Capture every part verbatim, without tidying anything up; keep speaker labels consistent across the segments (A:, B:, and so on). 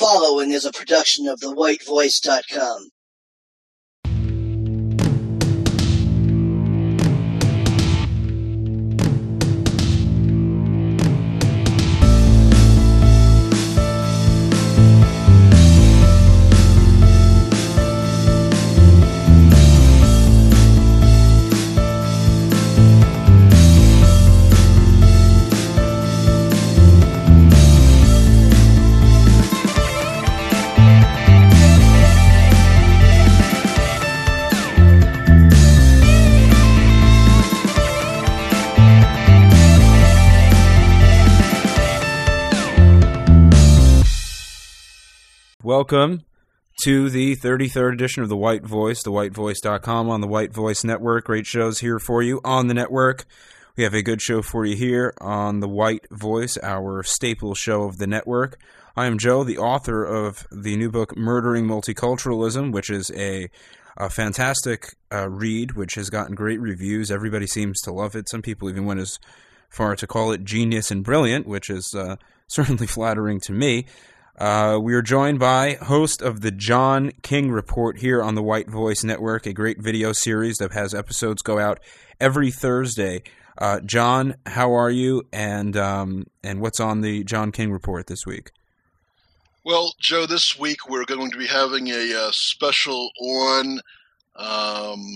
A: following is a production of the white voice dot com.
B: Welcome to the thirty-third edition of The White Voice, the white voice dot com on the White Voice Network. Great shows here for you on the network. We have a good show for you here on The White Voice, our staple show of the network. I am Joe, the author of the new book, Murdering Multiculturalism, which is a, a fantastic uh, read, which has gotten great reviews. Everybody seems to love it. Some people even went as far to call it genius and brilliant, which is uh, certainly flattering to me. Uh, we are joined by host of the John King Report here on the White Voice Network, a great video series that has episodes go out every Thursday. Uh, John, how are you, and um, and what's on the John King Report this week?
C: Well, Joe, this week we're going to be having a uh, special on, um,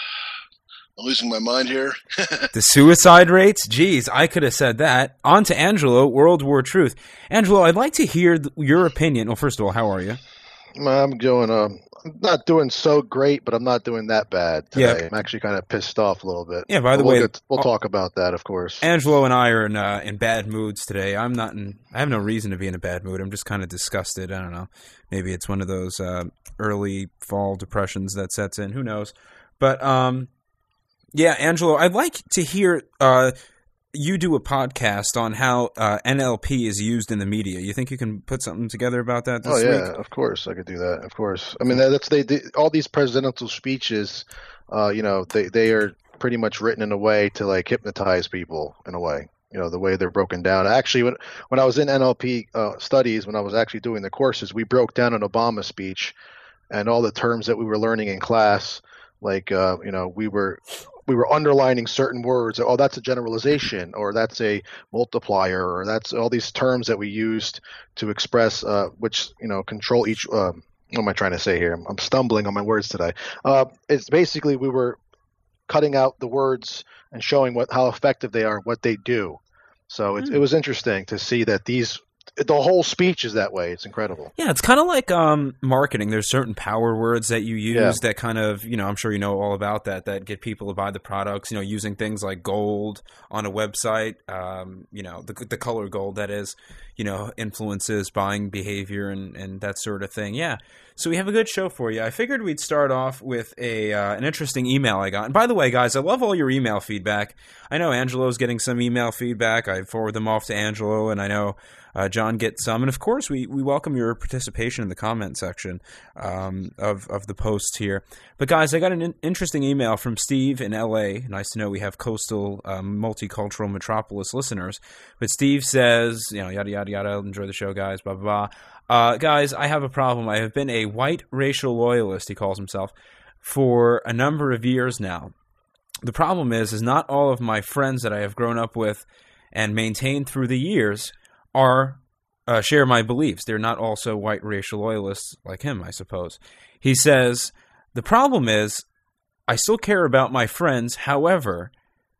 C: I'm losing my mind here.
B: The suicide rates? Geez, I could have said that. On to Angelo, World War Truth. Angelo, I'd like to hear th- your opinion. Well, first of all, how are you?
D: I'm doing, uh, I'm not doing so great, but I'm not doing that bad today.
B: Yeah.
D: I'm actually kind of pissed off a little bit.
B: Yeah, by the
D: we'll
B: way,
D: get, we'll talk about that, of course.
B: Angelo and I are in uh, in bad moods today. I'm not in, I have no reason to be in a bad mood. I'm just kind of disgusted. I don't know. Maybe it's one of those uh, early fall depressions that sets in. Who knows? But, um... yeah, Angelo, I'd like to hear uh, you do a podcast on how uh, N L P is used in the media. You think you can put something together about that this
D: oh, yeah,
B: week?
D: of course I could do that, of course. I mean, that's they, they all these presidential speeches, uh, you know, they, they are pretty much written in a way to, like, hypnotize people in a way, you know, the way they're broken down. Actually, when, when I was in N L P uh, studies, when I was actually doing the courses, we broke down an Obama speech and all the terms that we were learning in class, like, uh, you know, we were... we were underlining certain words. Oh, that's a generalization, or that's a multiplier, or that's all these terms that we used to express, uh, which, you know, control each, uh, what am I trying to say here? I'm, I'm stumbling on my words today. Uh, it's basically we were cutting out the words and showing what how effective they are, what they do. So it,
B: mm.
D: it was interesting to see that these, the whole speech is that way. It's incredible.
B: Yeah, it's kind of like um, marketing. There's certain power words that you use
D: Yeah.
B: that kind of, you know, I'm sure you know all about that, that get people to buy the products, you know, using things like gold on a website, um, you know, the the color gold, that is, you know, influences buying behavior and, and that sort of thing. Yeah. So we have a good show for you. I figured we'd start off with a uh, an interesting email I got. And by the way, guys, I love all your email feedback. I know Angelo's getting some email feedback. I forward them off to Angelo, and I know uh, John gets some. And, of course, we, we welcome your participation in the comment section um, of, of the posts here. But, guys, I got an in- interesting email from Steve in L A. Nice to know we have coastal um, multicultural metropolis listeners. But Steve says, you know, yada, yada, yada, enjoy the show, guys, blah, blah, blah. Uh, guys, I have a problem. I have been a white racial loyalist, he calls himself, for a number of years now. The problem is, is not all of my friends that I have grown up with and maintained through the years are uh, share my beliefs. They're not also white racial loyalists like him, I suppose. He says, the problem is, I still care about my friends. However,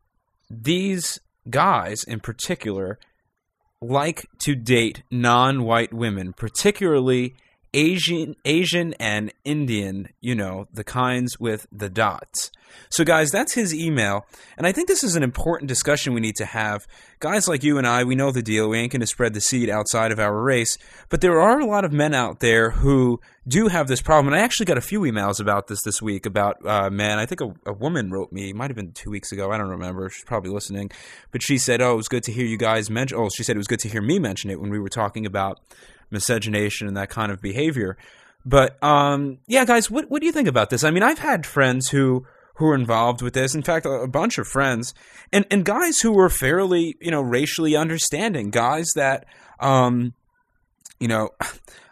B: these guys in particular like to date non-white women, particularly Asian, Asian and Indian, you know, the kinds with the dots. So, guys, that's his email, and I think this is an important discussion we need to have. Guys like you and I, we know the deal. We ain't going to spread the seed outside of our race, but there are a lot of men out there who do have this problem, and I actually got a few emails about this this week about uh, men. I think a, a woman wrote me, it might have been two weeks ago, I don't remember, she's probably listening, but she said, oh, it was good to hear you guys mention, oh, she said it was good to hear me mention it when we were talking about miscegenation and that kind of behavior. But, um, yeah, guys, what, what do you think about this? I mean, I've had friends who... who are involved with this. In fact, a, a bunch of friends and, and guys who were fairly, you know, racially understanding, guys that, um, you know,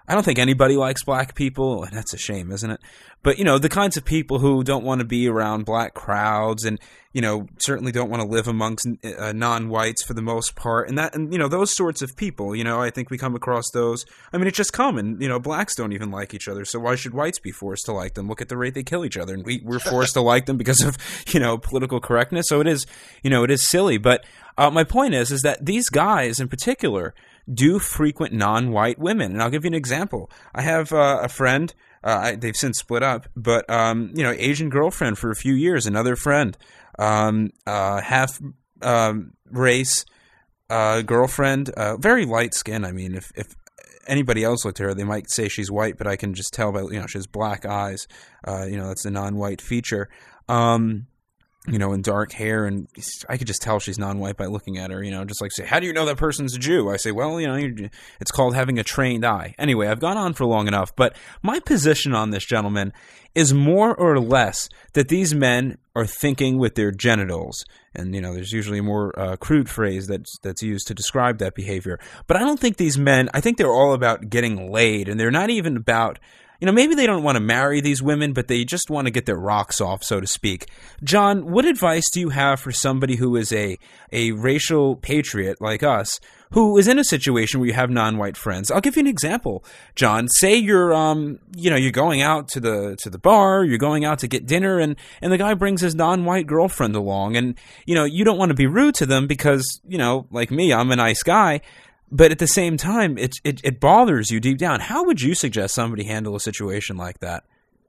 B: I don't think anybody likes black people, and that's a shame, isn't it? But, you know, the kinds of people who don't want to be around black crowds and, you know, certainly don't want to live amongst uh, non-whites for the most part. And that, and, you know, those sorts of people, you know, I think we come across those. I mean, it's just common. You know, blacks don't even like each other. So why should whites be forced to like them? Look at the rate they kill each other. And we, we're forced to like them because of, you know, political correctness. So it is, you know, it is silly. But uh, my point is, is that these guys in particular do frequent non-white women. And I'll give you an example. I have uh, a friend. Uh, I, they've since split up, but, um, you know, Asian girlfriend for a few years, another friend, um, uh, half, um, race, uh, girlfriend, uh, very light skin. I mean, if, if anybody else looked at her, they might say she's white, but I can just tell by, you know, she has black eyes. Uh, you know, that's a non-white feature. Um, you know, and dark hair, and I could just tell she's non-white by looking at her, you know, just like say, how do you know that person's a Jew? I say, well, you know, it's called having a trained eye. Anyway, I've gone on for long enough, but my position on this, gentlemen, is more or less that these men are thinking with their genitals. And, you know, there's usually a more uh, crude phrase that's, that's used to describe that behavior. But I don't think these men, I think they're all about getting laid, and they're not even about... You know, maybe they don't want to marry these women, but they just want to get their rocks off, so to speak. John, what advice do you have for somebody who is a, a racial patriot like us, who is in a situation where you have non-white friends? I'll give you an example, John. Say you're, um, you know, you're going out to the to the bar, you're going out to get dinner, and, and the guy brings his non-white girlfriend along, and, you know, you don't want to be rude to them because, you know, like me, I'm a nice guy. But at the same time, it, it it bothers you deep down. How would you suggest somebody handle a situation like that?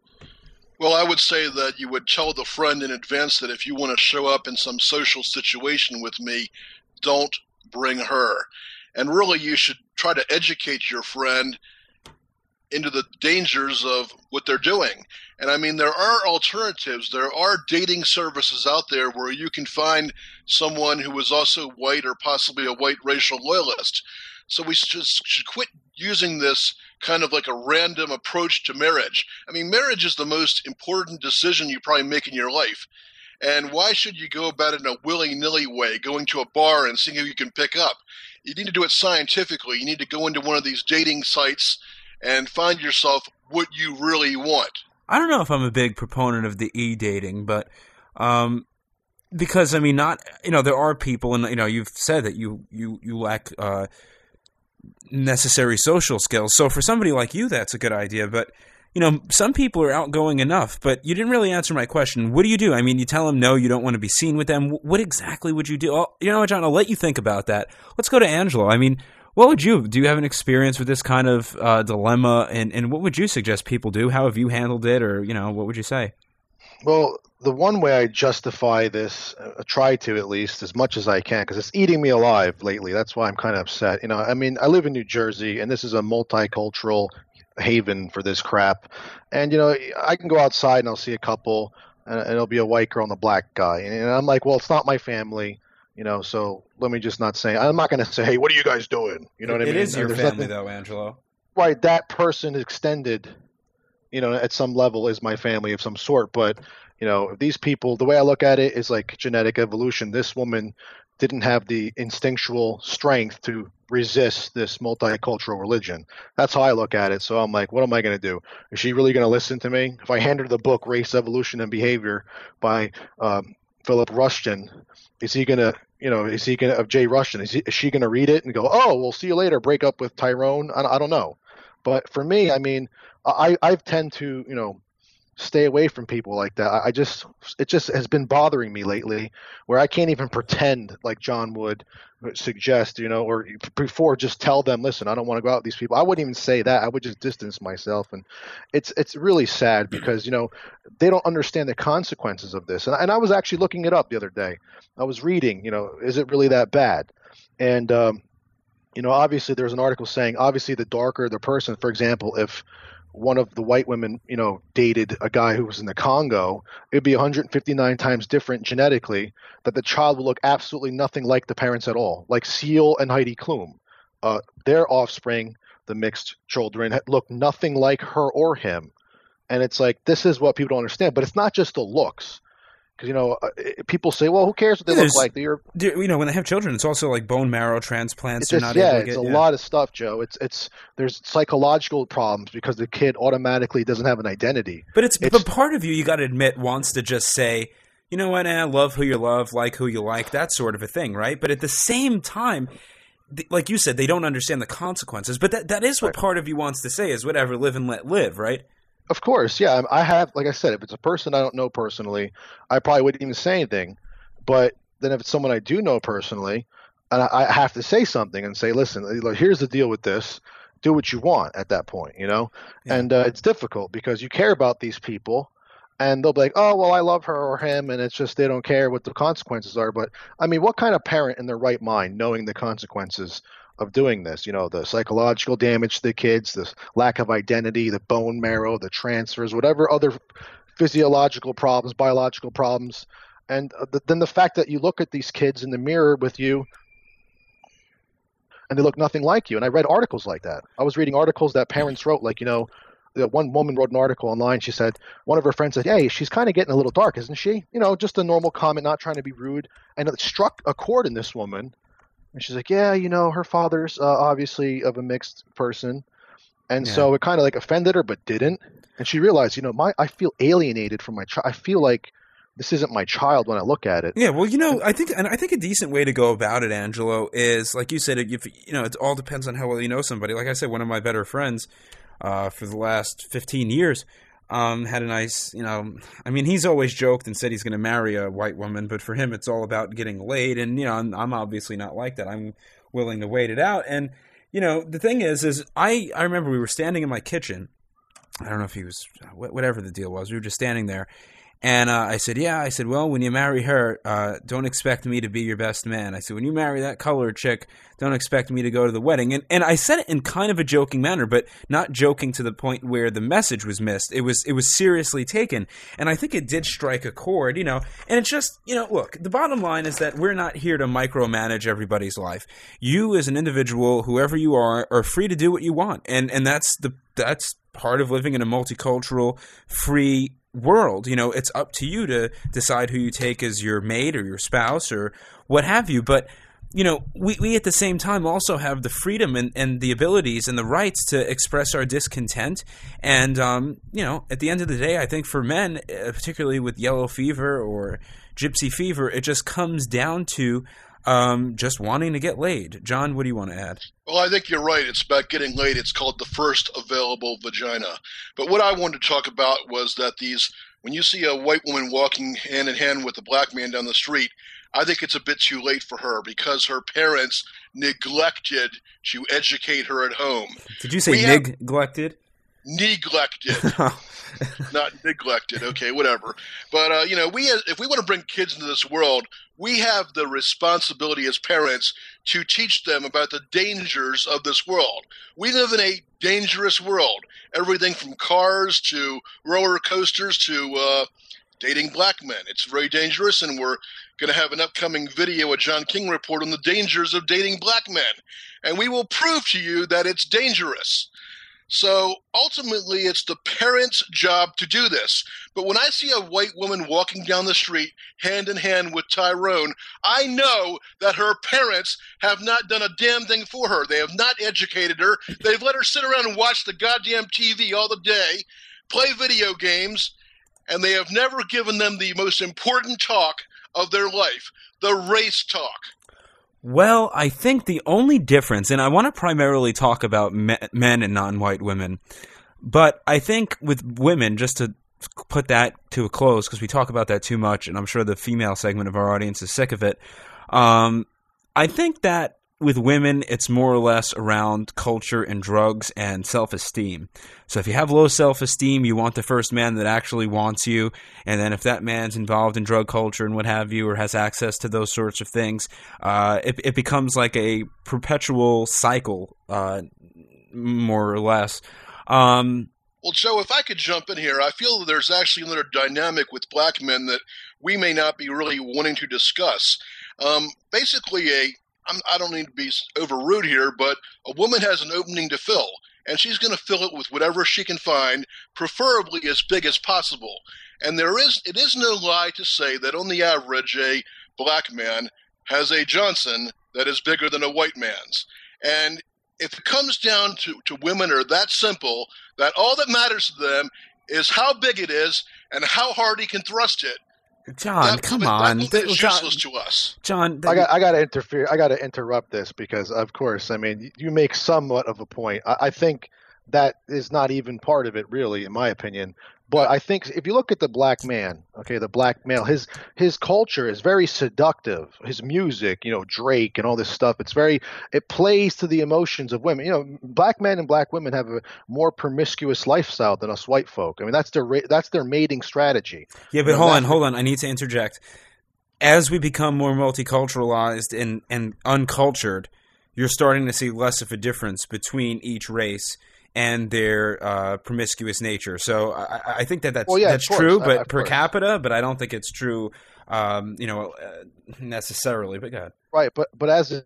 C: Well, I would say that you would tell the friend in advance that if you want to show up in some social situation with me, don't bring her. And really, you should try to educate your friend into the dangers of what they're doing. And I mean, there are alternatives. There are dating services out there where you can find someone who is also white or possibly a white racial loyalist. So we should, should quit using this kind of like a random approach to marriage. I mean, marriage is the most important decision you probably make in your life. And why should you go about it in a willy-nilly way, going to a bar and seeing who you can pick up? You need to do it scientifically. You need to go into one of these dating sites and find yourself what you really want.
B: I don't know if I'm a big proponent of the e-dating, but um, because, I mean, not, you know, there are people, and, you know, you've said that you, you, you lack uh, necessary social skills. So for somebody like you, that's a good idea. But, you know, some people are outgoing enough, but you didn't really answer my question. What do you do? I mean, you tell them, no, you don't want to be seen with them. What exactly would you do? Oh, you know what, John, I'll let you think about that. Let's go to Angelo. I mean, what would you, do you have an experience with this kind of uh, dilemma, and, and what would you suggest people do? How have you handled it, or, you know, what would you say?
D: Well, the one way I justify this, uh, try to at least, as much as I can, because it's eating me alive lately. That's why I'm kind of upset. You know, I mean, I live in New Jersey, and this is a multicultural haven for this crap. And, you know, I can go outside and I'll see a couple, and, and it'll be a white girl and a black guy. And, and I'm like, well, it's not my family. You know, so let me just not say. I'm not going to say, hey, what are you guys doing? You know what I mean?
B: It is your
D: There's
B: family,
D: nothing,
B: though, Angelo.
D: Right, that person extended, you know, at some level is my family of some sort. But, you know, these people, the way I look at it is like genetic evolution. This woman didn't have the instinctual strength to resist this multicultural religion. That's how I look at it. So I'm like, what am I going to do? Is she really going to listen to me? If I hand her the book, Race, Evolution, and Behavior by um, Philip Rushton, is he going to, you know, is he going to, of Jay Rushton, is, he, is she going to read it and go, oh, we'll see you later, break up with Tyrone? I, I don't know. But for me, I mean, I, I tend to, you know, stay away from people like that. I, I just, it just has been bothering me lately where I can't even pretend like John would suggest, you know, or before just tell them, listen, I don't want to go out with these people. I wouldn't even say that. I would just distance myself. And it's, it's really sad because, you know, they don't understand the consequences of this. And, and I was actually looking it up the other day. I was reading, you know, is it really that bad? And, um, you know, obviously there's an article saying, obviously the darker the person, for example, if one of the white women, you know, dated a guy who was in the Congo, it'd be one hundred fifty-nine times different genetically, that the child will look absolutely nothing like the parents at all. Like Seal and Heidi Klum, uh, their offspring, the mixed children, look nothing like her or him. And it's like, this is what people don't understand. But it's not just the looks. Because, you know, uh, people say, well, who cares what they
B: Yeah,
D: look like? They're,
B: you know, when they have children, it's also like bone marrow transplants.
D: it's
B: They're
D: just,
B: not
D: yeah,
B: able to
D: it's
B: get,
D: a
B: yeah.
D: lot of stuff, Joe. It's it's there's psychological problems because the kid automatically doesn't have an identity.
B: But it's,
D: It's-
B: but part of you, you got to admit, wants to just say, you know what, eh, love who you love, like who you like, that sort of a thing, right? But at the same time, th- like you said, they don't understand the consequences. But that that is what
D: Right.
B: part of you wants to say is whatever, live and let live, right?
D: Of course, yeah. I have, like I said, if it's a person I don't know personally, I probably wouldn't even say anything. But then if it's someone I do know personally, and I, I have to say something and say, listen, look, here's the deal with this. Do what you want at that point, you know?
B: Yeah.
D: And uh, it's difficult because you care about these people, and they'll be like, oh, well, I love her or him, and it's just they don't care what the consequences are. But, I mean, what kind of parent in their right mind, knowing the consequences of doing this, you know, the psychological damage to the kids, the lack of identity, the bone marrow, the transfers, whatever other physiological problems, biological problems. And uh, th- then the fact that you look at these kids in the mirror with you and they look nothing like you. And I read articles like that. I was reading articles that parents wrote, like, you know, the one woman wrote an article online. She said, one of her friends said, hey, she's kind of getting a little dark, isn't she? You know, just a normal comment, not trying to be rude. And it struck a chord in this woman. And she's like, yeah, you know, her father's uh, obviously of a mixed person. And
B: Yeah.
D: so it kind of like offended her, but didn't. And she realized, you know, my I feel alienated from my child. I feel like this isn't my child when I look at it.
B: Yeah, well, you know, I think, and I think a decent way to go about it, Angelo, is like you said. If you know, it all depends on how well you know somebody. Like I said, one of my better friends uh, for the last fifteen years um, had a nice, you know, I mean, he's always joked and said he's going to marry a white woman, but for him, it's all about getting laid. And you know, I'm, I'm obviously not like that. I'm willing to wait it out. And you know, the thing is, is I I remember we were standing in my kitchen. I don't know if he was, whatever the deal was. We were just standing there. And uh, I said, yeah, I said, well, when you marry her, uh, don't expect me to be your best man. I said, when you marry that colored chick, don't expect me to go to the wedding. And and I said it in kind of a joking manner, but not joking to the point where the message was missed. It was it was seriously taken. And I think it did strike a chord, you know. And it's just, you know, look, the bottom line is that we're not here to micromanage everybody's life. You as an individual, whoever you are, are free to do what you want. And and that's the that's part of living in a multicultural, free world. You know, it's up to you to decide who you take as your mate or your spouse or what have you. But, you know, we, we at the same time also have the freedom and, and the abilities and the rights to express our discontent. And, um, you know, at the end of the day, I think for men, uh, particularly with yellow fever or gypsy fever, it just comes down to um, just wanting to get laid. John, what do you want to add?
C: Well, I think you're right. It's about getting laid. It's called the first available vagina. But what I wanted to talk about was that these, when you see a white woman walking hand in hand with a black man down the street, I think it's a bit too late for her because her parents neglected to educate her at home.
B: Did you say
C: We have-
B: neglected?
C: Neglected. Not neglected. Okay, whatever. But uh, you know, we if we want to bring kids into this world, we have the responsibility as parents to teach them about the dangers of this world. We live in a dangerous world. Everything from cars to roller coasters to uh, dating black men. It's very dangerous, and we're going to have an upcoming video, a John King report on the dangers of dating black men, and we will prove to you that it's dangerous. So ultimately, it's the parents' job to do this. But when I see a white woman walking down the street hand in hand with Tyrone, I know that her parents have not done a damn thing for her. They have not educated her. They've let her sit around and watch the goddamn T V all the day, play video games, and they have never given them the most important talk of their life, the race talk.
B: Well, I think the only difference, and I want to primarily talk about me- men and non-white women, but I think with women, just to put that to a close, because we talk about that too much, and I'm sure the female segment of our audience is sick of it, um, I think that with women, it's more or less around culture and drugs and self-esteem. So if you have low self-esteem, you want the first man that actually wants you. And then if that man's involved in drug culture and what have you, or has access to those sorts of things, uh, it, it becomes like a perpetual cycle, uh, more or less. Um,
C: Well, Joe, if I could jump in here, I feel that there's actually another dynamic with black men that we may not be really wanting to discuss. Um, basically, a I'm, I don't need to be over rude here, but a woman has an opening to fill. and she's going to fill it with whatever she can find, preferably as big as possible. And there is, it is no lie to say that on the average, a black man has a Johnson that is bigger than a white man's. And if it comes down to, to women are that simple, that all that matters to them is how big it is and how hard he can thrust it.
B: John,
C: that
B: come
C: woman,
B: on.
C: That is
B: John,
C: useless to us.
B: John,
D: I got I got to interfere. I got to interrupt this because, of course, I mean, you make somewhat of a point. I, I think that is not even part of it, really, in my opinion. But I think if you look at the black man, okay, the black male, his his culture is very seductive. His music, you know, Drake and all this stuff, it's very, it plays to the emotions of women. You know, black men and black women have a more promiscuous lifestyle than us white folk. I mean, that's their that's their mating strategy.
B: Yeah, but
D: you know,
B: hold on, hold on. I need to interject. As we become more multiculturalized and, and uncultured, you're starting to see less of a difference between each race and their uh, promiscuous nature. So I, I think that that's,
D: well, yeah,
B: that's
D: course,
B: true, but
D: uh,
B: per
D: course.
B: capita, but I don't think it's true, um, you know, uh, necessarily. But go ahead.
D: Right, but but as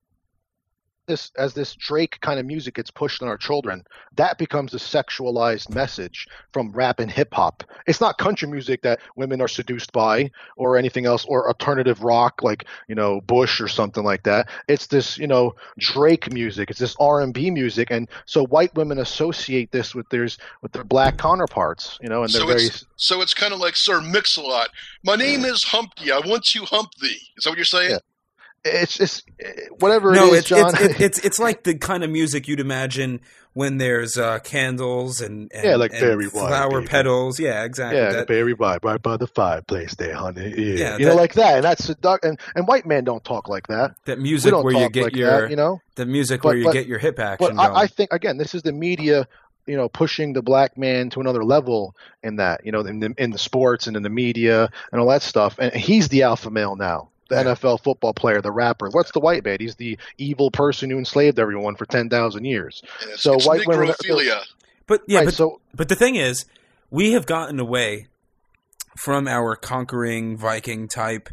D: this as this Drake kind of music gets pushed on our children, that becomes a sexualized message from rap and hip hop. It's not country music that women are seduced by or anything else, or alternative rock like, you know, Bush or something like that. It's this, you know, Drake music. It's this R and B music, and so white women associate this with theirs with their black counterparts, you know, and they're
C: So
D: very.
C: it's, so it's kind of like Sir Mix-a-Lot. My name is Humpty. I want to hump thee. Is that what you're saying?
D: Yeah. It's just whatever
B: No,
D: it is,
B: it's,
D: John.
B: it's, it's it's it's like the kind of music you'd imagine when there's uh, candles and, and
D: Yeah, like
B: and
D: Barry White,
B: flower
D: baby.
B: petals. Yeah, exactly.
D: Yeah,
B: That-
D: Barry White, right by the fireplace there, honey. Yeah,
B: Yeah,
D: you know,
B: that-
D: like that, and that's seduct- and and white men don't talk like that.
B: that
D: We
B: music
D: don't
B: where you
D: talk
B: get
D: like
B: your
D: that, you know.
B: the music
D: But-
B: where you
D: but-
B: get your hip action
D: But I,
B: going.
D: I think again, this is the media, you know, pushing the black man to another level in that, you know, in the in the sports and in the media and all that stuff. And he's the alpha male now. The
B: Yeah.
D: N F L football player, the rapper. What's the white man? He's the evil person who enslaved everyone for ten thousand years.
C: And it's,
D: So
C: it's
D: white women-
C: negrophilia.
B: but yeah,
D: right,
B: but
D: so
B: But the thing is, we have gotten away from our conquering Viking type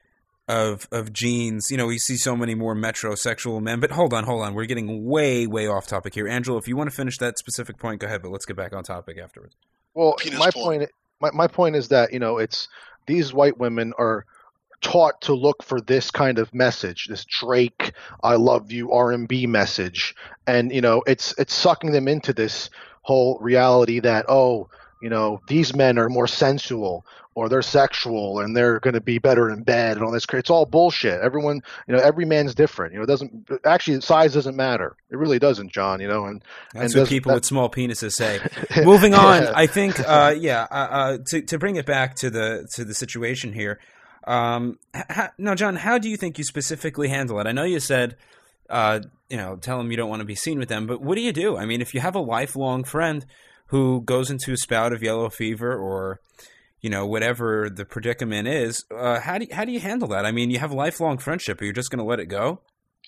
B: of of genes. You know, we see so many more metrosexual men. But hold on, hold on. We're getting way, way off topic here. Angela, if you want to finish that specific point, go ahead. But let's get back on topic afterwards.
D: Well,
C: Penis
D: my
C: porn.
D: point, my, my point is that, you know, it's these white women are taught to look for this kind of message, this Drake, I love you R and B message. And, you know, it's, it's sucking them into this whole reality that, oh, you know, these men are more sensual or they're sexual and they're going to be better in bed and all this. It's all bullshit. Everyone, you know, every man's different. You know, it doesn't actually, size doesn't matter. It really doesn't, John, you know, and
B: That's
D: and
B: what
D: does-
B: people
D: that-
B: with small penises say. Moving on,
D: Yeah.
B: I think, uh, yeah, uh, uh, to to bring it back to the to the situation here. Um, ha, now, John, how do you think you specifically handle it? I know you said, uh, you know, tell them you don't want to be seen with them, but what do you do? I mean, if you have a lifelong friend who goes into a spout of yellow fever or, you know, whatever the predicament is, uh, how do you, how do you handle that? I mean, you have a lifelong friendship, but you're just going to let it go?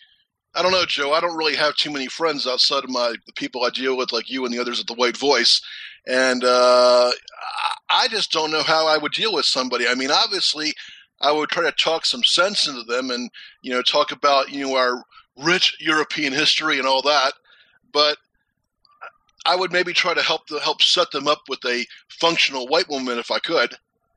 C: I don't know, Joe. I don't really have too many friends outside of my the people I deal with, like you and the others at the White Voice, and uh, I just don't know how I would deal with somebody. I mean, obviously, I would try to talk some sense into them, and you know, talk about you know our rich European history and all that. But I would maybe try to help the, help set them up with a functional white woman if I could.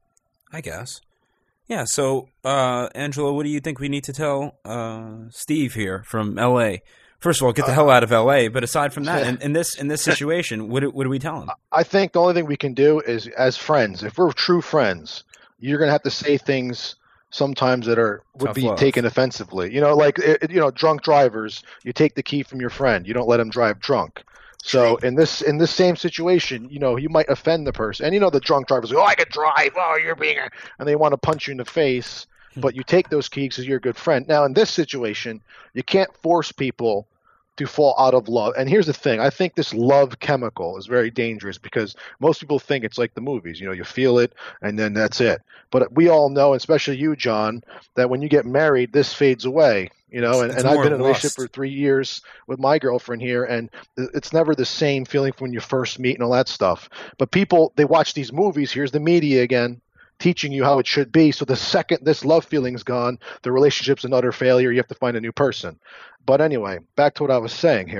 B: I guess. Yeah, so, uh, Angela, what do you think we need to tell uh, Steve here from L A? First of all, get the
D: Uh,
B: hell out of L A, but aside from that, in, in this in this situation, what do, what do we tell him?
D: I think the only thing we can do is, as friends, if we're true friends, you're going to have to say things sometimes that are would
B: Tough
D: be
B: love.
D: taken offensively. You know, like it, you know, drunk drivers. You take the key from your friend. You don't let him drive drunk. So
C: True.
D: in this in this same situation, you know, you might offend the person, and you know the drunk drivers go, "Oh, I can drive. Oh, you're being," a-" and they want to punch you in the face. But you take those keys because you're a good friend. Now, in this situation, you can't force people to fall out of love. And here's the thing. I think this love chemical is very dangerous because most people think it's like the movies. You know, you feel it and then that's it. But we all know, especially you, John, that when you get married, this fades away. You know, and,
B: It's
D: and I've
B: more
D: been in a
B: lust.
D: relationship for three years with my girlfriend here, and it's never the same feeling from when you first meet and all that stuff. But people, they watch these movies. Here's the media again, teaching you how it should be. So the second this love feeling's gone, the relationship's an utter failure. You have to find a new person. But anyway, back to what I was saying here.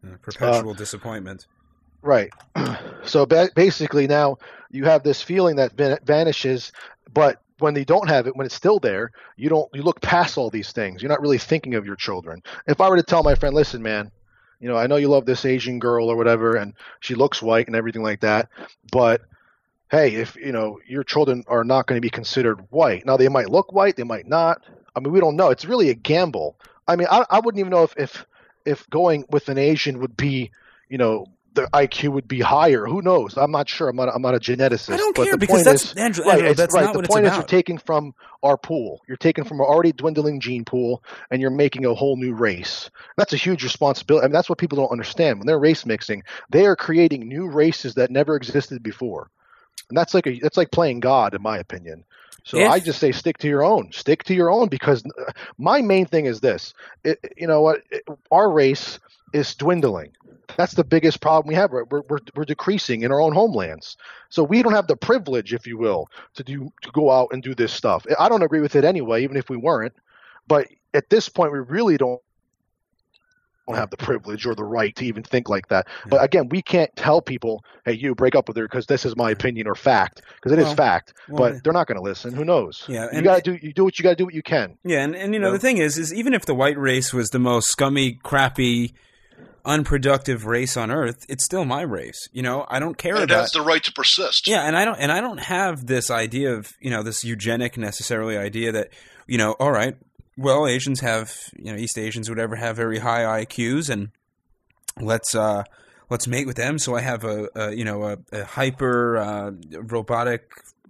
B: Yeah, perpetual uh, disappointment.
D: Right. So ba- basically now you have this feeling that van- vanishes, but when they don't have it, when it's still there, you don't, you look past all these things. You're not really thinking of your children. If I were to tell my friend, listen, man, you know, I know you love this Asian girl or whatever, and she looks white and everything like that, but hey, if, you know, your children are not going to be considered white. Now, they might look white, they might not. I mean, we don't know. It's really a gamble. I mean, I, I wouldn't even know if, if, if going with an Asian would be, you know, the I Q would be higher. Who knows? I'm not sure. I'm not. I'm not a geneticist.
B: I don't
D: but
B: care
D: the
B: because
D: point
B: that's
D: is,
B: Andrew.
D: right,
B: Andrew that's
D: right.
B: not
D: the
B: what
D: point
B: it's
D: is,
B: about.
D: you're taking from our pool. You're taking from an already dwindling gene pool, and you're making a whole new race. That's a huge responsibility. I mean, that's what people don't understand when they're race mixing. They are creating new races that never existed before, and that's like a. That's like playing God, in my opinion. So
B: if,
D: I just say stick to your own. Stick to your own, because my main thing is this. It, you know what? It, our race is dwindling. That's the biggest problem we have. We're, we're we're decreasing in our own homelands, so we don't have the privilege, if you will, to do to go out and do this stuff. I don't agree with it anyway, even if we weren't. But at this point, we really don't don't have the privilege or the right to even think like that. Yeah. But again, we can't tell people, "Hey, you break up with her," because this is my opinion or fact, because it well, is fact. Well, but they're not going to listen. Who knows?
B: Yeah,
D: you got to do you do what you got to do what you can.
B: Yeah, and, and you know, you know the thing is, is even if the white race was the most scummy, crappy, unproductive race on earth, it's still my race. You know, I don't care
C: and
B: about.
C: It has the right to persist.
B: Yeah, and I don't, and I don't have this idea of, you know, this eugenic necessarily idea that, you know, all right, well, Asians have, you know, East Asians, whatever, have very high I Qs, and let's uh, let's mate with them. So I have a, a you know, a, a hyper uh, robotic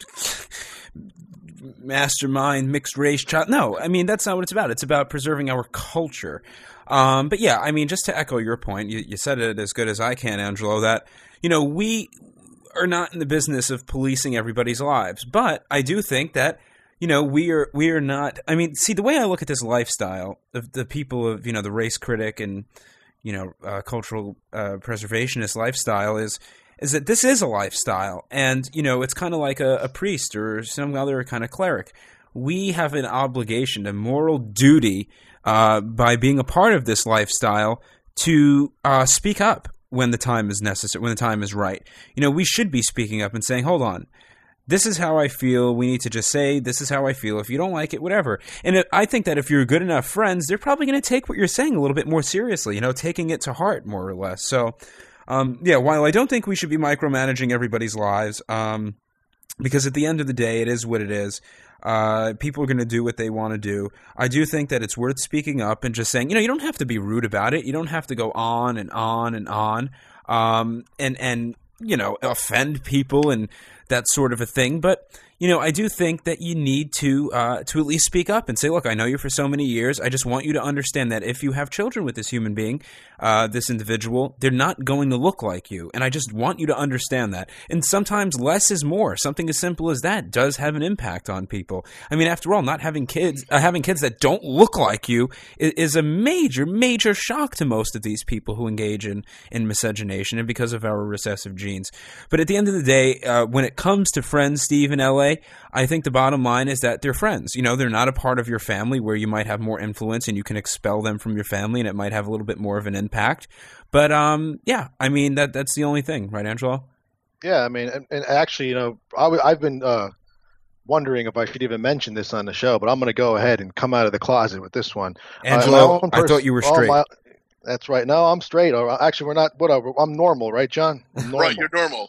B: mastermind mixed race child. No, I mean, that's not what it's about. It's about preserving our culture. Um, but yeah, I mean, just to echo your point, you, you said it as good as I can, Angelo, that, you know, we are not in the business of policing everybody's lives. But I do think that, you know, we are we are not – I mean, see, the way I look at this lifestyle of the people of, you know, the race critic and, you know, uh, cultural uh, preservationist lifestyle is is that this is a lifestyle. And, you know, it's kind of like a, a priest or some other kind of cleric. We have an obligation, a moral duty – Uh, by being a part of this lifestyle to uh, speak up when the time is necessary, when the time is right. You know, we should be speaking up and saying, hold on, this is how I feel. We need to just say, this is how I feel. If you don't like it, whatever. And it, I think that if you're good enough friends, they're probably going to take what you're saying a little bit more seriously, you know, taking it to heart more or less. So, um, yeah, while I don't think we should be micromanaging everybody's lives, um, because at the end of the day, it is what it is. Uh, people are going to do what they want to do. I do think that it's worth speaking up and just saying, you know, you don't have to be rude about it. You don't have to go on and on and on, um, and, and, you know, offend people and that sort of a thing. But, you know, I do think that you need to uh, to at least speak up and say, look, I know you for so many years. I just want you to understand that if you have children with this human being, uh, this individual, they're not going to look like you. And I just want you to understand that. And sometimes less is more. Something as simple as that does have an impact on people. I mean, after all, not having kids, uh, having kids that don't look like you is, is a major, major shock to most of these people who engage in, in miscegenation and because of our recessive genes. But at the end of the day, uh, when it comes to friends, Steve, in L A, I think the bottom line is that they're friends. You know, they're not a part of your family where you might have more influence and you can expel them from your family and it might have a little bit more of an impact. But, um, yeah, I mean, that that's the only thing, right, Angelo?
D: Yeah, I mean, and, and actually, you know, I w- I've been uh, wondering if I should even mention this on the show, but I'm going to go ahead and come out of the closet with this one.
B: Angelo,
D: uh,
B: pers- I thought you were straight.
D: my, that's right. No, I'm straight. Or actually, we're not. Whatever. I'm normal, right, John? Normal.
C: Right, you're normal.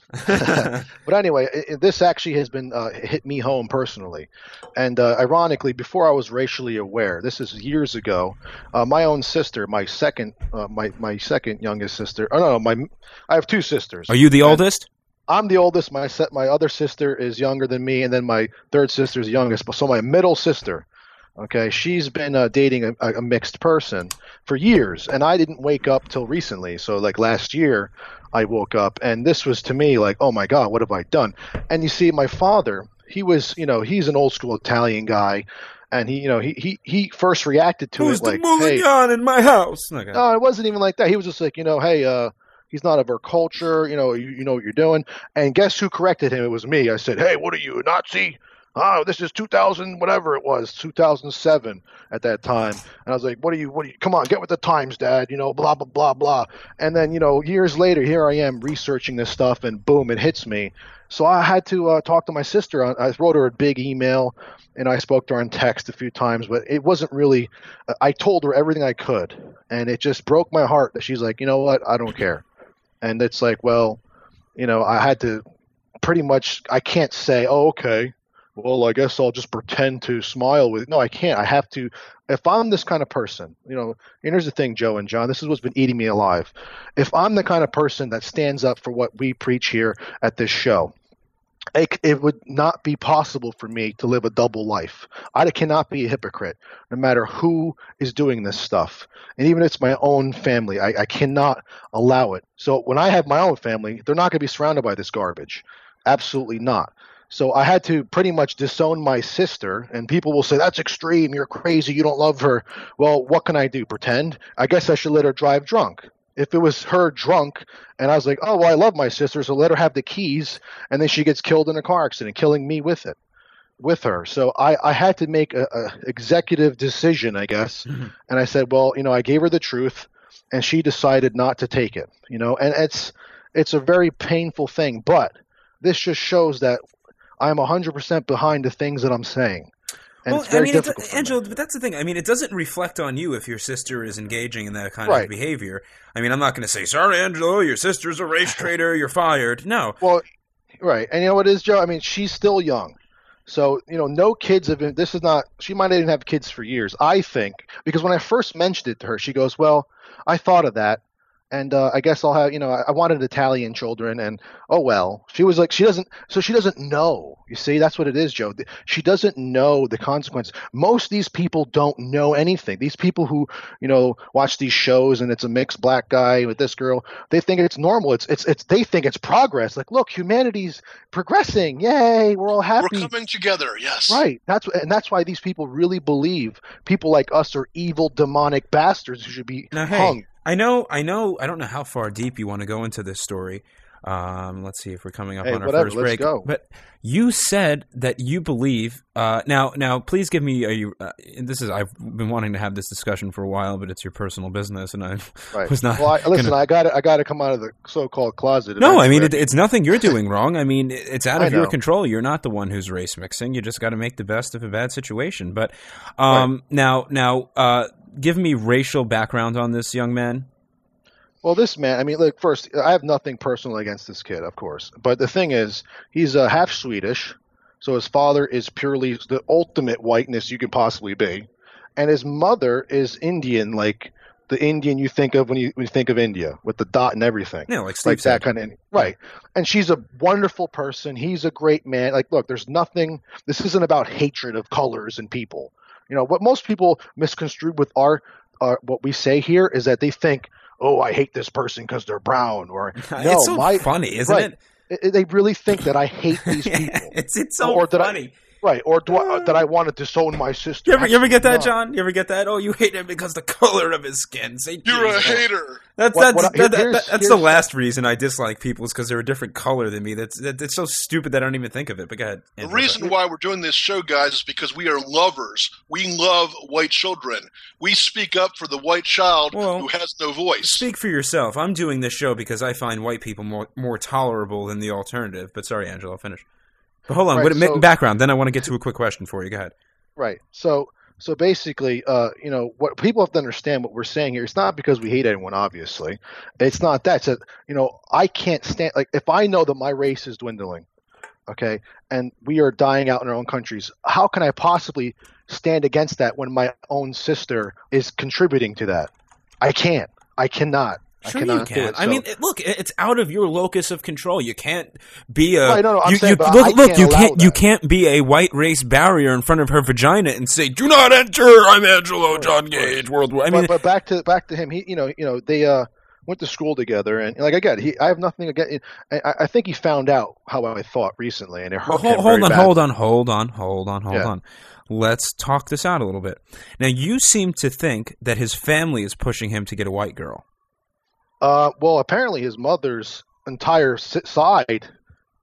D: But anyway, it, this actually has been uh, hit me home personally, and uh, ironically, before I was racially aware, this is years ago. Uh, my own sister, my second, uh, my my second youngest sister. Oh no, my I have two sisters.
B: Are you the oldest?
D: I'm the oldest. My set, my other sister is younger than me, and then my third sister is the youngest. So my middle sister. Okay, she's been uh, dating a, a mixed person for years, and I didn't wake up till recently. So, like last year, I woke up, and this was to me like, oh my God, what have I done? And you see, my father, he was, you know, he's an old school Italian guy, and he, you know, he he, he first reacted to
B: Who's
D: it like,
B: the mulligan
D: hey,
B: in my house? Okay.
D: No, it wasn't even like that. He was just like, you know, hey, uh, he's not of our culture, you know, you, you know what you're doing. And guess who corrected him? It was me. I said, hey, what are you, a Nazi? oh, this is two thousand, whatever it was, two thousand seven at that time. And I was like, what are you, what are you, come on, get with the times, Dad, you know, blah, blah, blah, blah. And then, you know, years later, here I am researching this stuff, and boom, it hits me. So I had to uh, talk to my sister. I wrote her a big email, and I spoke to her on text a few times, but it wasn't really, I told her everything I could, and it just broke my heart that she's like, you know what, I don't care. And it's like, well, you know, I had to pretty much, I can't say, oh, okay, well, I guess I'll just pretend to smile with. No, I can't. I have to. If I'm this kind of person, you know, and here's the thing, Joe and John, this is what's been eating me alive. If I'm the kind of person that stands up for what we preach here at this show, it, it would not be possible for me to live a double life. I cannot be a hypocrite, no matter who is doing this stuff. And even if it's my own family, I, I cannot allow it. So when I have my own family, they're not going to be surrounded by this garbage. Absolutely not. So I had to pretty much disown my sister, and people will say, that's extreme, you're crazy, you don't love her. Well, what can I do? Pretend? I guess I should let her drive drunk. If it was her drunk, and I was like, oh, well, I love my sister, so let her have the keys, and then she gets killed in a car accident, killing me with it, with her. So I, I had to make a, a executive decision, I guess, mm-hmm. and I said, well, you know, I gave her the truth, and she decided not to take it, you know, and it's it's a very painful thing, but this just shows that I'm one hundred percent behind the things that I'm saying. And
B: well,
D: it's very
B: I mean,
D: difficult
B: it, Angela, but that's the thing. I mean, it doesn't reflect on you if your sister is engaging in that kind
D: right.
B: of behavior. I mean, I'm not going to say, sorry, Angela, your sister's a race traitor, you're fired. No.
D: Well, right. And you know what it is, Joe? I mean, she's still young. So, you know, no kids have been – this is not – she might not even have kids for years, I think. Because when I first mentioned it to her, she goes, well, I thought of that. And uh, I guess I'll have, you know, I, I wanted Italian children, and oh well. She was like, she doesn't, so she doesn't know. You see, that's what it is, Joe. She doesn't know the consequence. Most of these people don't know anything. These people who, you know, watch these shows and it's a mixed black guy with this girl, they think it's normal. It's, it's, it's. They think it's progress. Like, look, humanity's progressing. Yay, we're all happy.
C: We're coming together. Yes.
D: Right. That's and that's why these people really believe people like us are evil, demonic bastards who should be
B: now, hey.
D: hung.
B: I know, I know, I don't know how far deep you want to go into this story. Um, let's see if we're coming up
D: hey,
B: on our
D: whatever,
B: first
D: let's
B: break.
D: Go.
B: But you said that you believe. Uh, now, now, please give me. A, uh, this is. I've been wanting to have this discussion for a while, but it's your personal business, and I
D: right.
B: was not.
D: Well, I, listen,
B: gonna...
D: I got I got to come out of the so-called closet.
B: No, I mean it, it's nothing you're doing wrong. I mean it's out of
D: I
B: your
D: know.
B: control. You're not the one who's race mixing. You just got to make the best of a bad situation. But um, right. now, now, uh, give me racial background on this young man.
D: Well, this man, I mean, look, first, I have nothing personal against this kid, of course. But the thing is, he's uh, half Swedish, so his father is purely the ultimate whiteness you can possibly be. And his mother is Indian, like the Indian you think of when you, when you think of India, with the dot and everything.
B: Yeah, like Steve
D: Like
B: said.
D: that kind of – right. And she's a wonderful person. He's a great man. Like, look, there's nothing – this isn't about hatred of colors and people. You know, what most people misconstrued with our, our what we say here is that they think – oh, I hate this person because they're brown, or no,
B: it's so
D: my,
B: funny, isn't
D: right,
B: it?
D: it? They really think that I hate these
B: yeah,
D: people.
B: It's it's so
D: or
B: funny.
D: I, right, or do I, that I want to disown my sister.
B: You ever, you ever get that,
D: no.
B: John? You ever get that? Oh, you hate him because the color of his skin. Say,
C: You're a
B: Jesus.
C: hater.
B: That's
D: What-
B: that's
D: what I-
B: that,
D: here's-
B: that, that's
D: here's-
B: the last reason I dislike people is because they're a different color than me. That's that, that's so stupid that I don't even think of it. But go ahead.
C: The
B: Angela.
C: reason why we're doing this show, guys, is because we are lovers. We love white children. We speak up for the white child
B: Well,
C: who has no voice.
B: Speak for yourself. I'm doing this show because I find white people more more tolerable than the alternative. But sorry, Angela, I'll finish. But hold on,
D: Right,
B: what,
D: so-
B: background. Then I want to get to a quick question for you. Go ahead.
D: Right. So, so basically, uh, you know, what people have to understand what we're saying here. It's not because we hate anyone, obviously. It's not that. It's that, you know, I can't stand. Like, if I know that my race is dwindling, okay, and we are dying out in our own countries, how can I possibly stand against that when my own sister is contributing to that? I can't. I cannot.
B: Sure
D: I cannot
B: you
D: do
B: can.
D: it.
B: I
D: So-
B: mean, it, look, it- it's out of your locus of control. You can't be a.
D: Right, no, no, I'm
B: you,
D: saying,
B: you,
D: but
B: look,
D: I
B: look,
D: can't
B: you
D: allow
B: can't. You
D: that.
B: can't be a white race barrier in front of her vagina and say, "Do not enter." I'm Angelo John Gage, World War. I mean,
D: but, but back to back to him. He, you know, you know, they uh went to school together, and like again, he, I have nothing against. I, I think he found out how I thought recently, and it hurt
B: hold,
D: him
B: hold
D: very
B: on,
D: badly.
B: hold on, hold on, hold on, hold
D: Yeah.
B: on. Let's talk this out a little bit. Now, you seem to think that his family is pushing him to get a white girl.
D: Uh, well, apparently his mother's entire si- side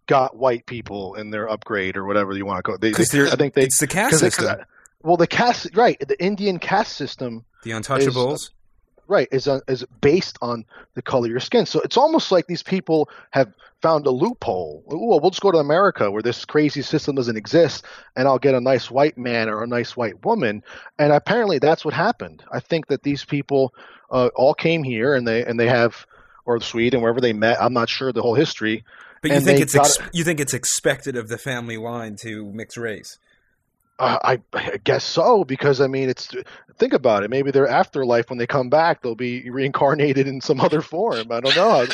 D: got white people in their upgrade or whatever you want to call it. They,
B: Because
D: they, I think they
B: it's the caste
D: they,
B: system.
D: well, the caste, right? The Indian caste system,
B: The untouchables.
D: Is, right, is uh, is based on the color of your skin. So it's almost like these people have found a loophole. Well, we'll just go to America where this crazy system doesn't exist, and I'll get a nice white man or a nice white woman. And apparently, that's what happened. I think that these people uh, all came here, and they and they have, or Sweden, wherever they met. I'm not sure the whole history.
B: But you
D: and
B: think it's
D: got,
B: ex- you think it's expected of the family line to mix race?
D: Uh, I, I guess so, because I mean, it's think about it. Maybe their afterlife, when they come back, they'll be reincarnated in some other form. I don't know. I,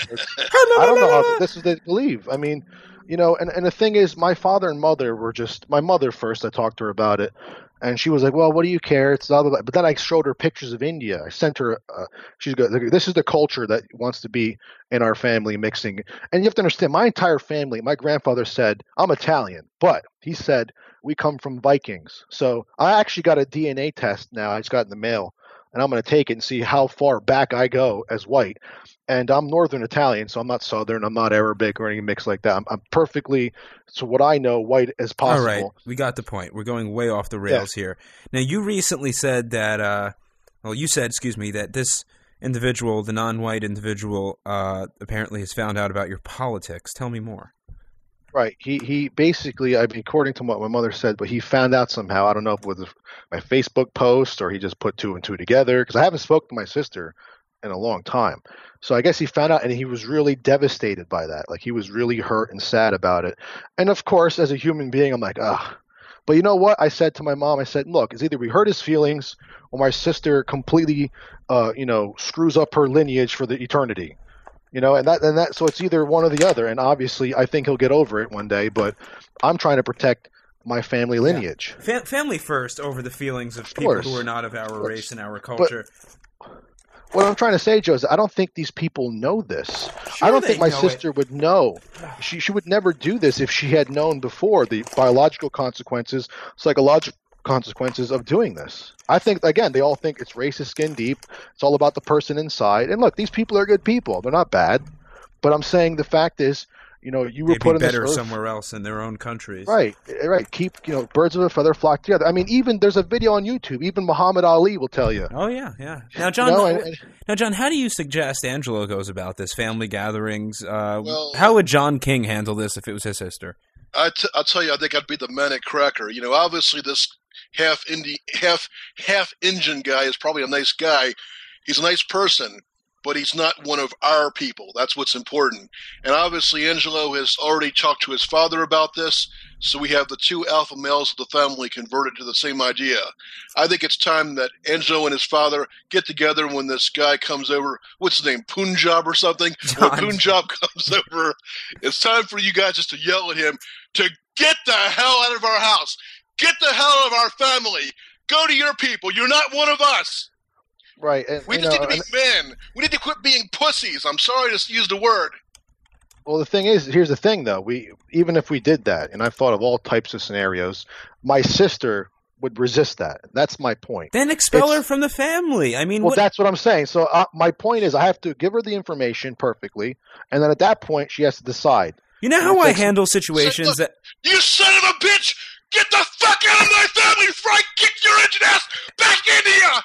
D: I don't know how this is they believe. I mean, you know, and, and the thing is, my father and mother were just my mother first. I talked to her about it, and she was like, "Well, what do you care?" It's not about. But then I showed her pictures of India. I sent her. Uh, she's got. This is the culture that wants to be in our family, mixing. And you have to understand, my entire family. My grandfather said, "I'm Italian," but he said, we come from Vikings. So I actually got a D N A test now. I just got it in the mail, and I'm going to take it and see how far back I go as white. And I'm Northern Italian, so I'm not Southern. I'm not Arabic or any mix like that. I'm, I'm perfectly, so what I know, white as possible.
B: All right, we got the point. We're going way off the rails yeah. here. Now, you recently said that, uh, well, you said, excuse me, that this individual, the non-white individual, uh, apparently has found out about your politics. Tell me more.
D: Right. He he basically, I mean, according to what my mother said, but he found out somehow. I don't know if it was my Facebook post or he just put two and two together, because I haven't spoken to my sister in a long time. So I guess he found out, and he was really devastated by that. Like, he was really hurt and sad about it. And of course, as a human being, I'm like, ugh. But you know what? I said to my mom, I said, look, it's either we hurt his feelings or my sister completely, uh, you know, screws up her lineage for the eternity. You know, and that and that, so it's either one or the other. And obviously, I think he'll get over it one day. But I'm trying to protect my family lineage.
B: Yeah. Fa- family first over the feelings of,
D: of
B: people
D: course.
B: who are not of our of race and our culture.
D: But what I'm trying to say, Joe, is I don't think these people know this.
B: Sure,
D: I don't think my
B: know
D: sister
B: it.
D: would know. She she would never do this if she had known before the biological consequences, psychological consequences of doing this. I think, again, they all think it's racist, skin deep. It's all about the person inside. And look, these people are good people. They're not bad. But I'm saying the fact is, you know, you were
B: They'd
D: put
B: be
D: in this
B: better
D: earth.
B: somewhere else in their own countries.
D: Right, right. Keep, you know, birds of a feather flock together. I mean, even there's a video on YouTube. Even Muhammad Ali will tell you.
B: Oh yeah, yeah. Now, John,
D: You know, and- and-
B: now, John, how do you suggest Angelo goes about this? Family gatherings. Uh,
C: Well-
B: how would John King handle this if it was his sister?
C: I t- I'll tell you, I think I'd be the manic cracker. You know, obviously this half Indi- half half Indian guy is probably a nice guy. He's a nice person, but he's not one of our people. That's what's important. And obviously Angelo has already talked to his father about this, so we have the two alpha males of the family converted to the same idea. I think it's time that Angelo and his father get together when this guy comes over. What's his name? Punjab or something? When
B: John.
C: Punjab comes over, it's time for you guys just to yell at him to get the hell out of our house. Get the hell out of our family. Go to your people. You're not one of us.
D: Right. And,
C: We
D: you
C: just
D: know,
C: need to be men. We need to quit being pussies. I'm sorry to use the word.
D: Well, the thing is, here's the thing, though. We even if we did that, and I've thought of all types of scenarios, my sister would resist that. That's my point.
B: Then expel
D: It's-
B: her from the family. I mean,
D: Well,
B: what?
D: that's what I'm saying. So uh, my point is, I have to give her the information perfectly, and then at that point, she has to decide.
B: You know how I
D: Thanks.
B: handle situations
C: Look,
B: that.
C: You son of a bitch! Get the fuck out of my family before I kick your engine ass back into you!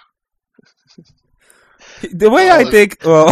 B: The way I
C: Well,
B: think, well,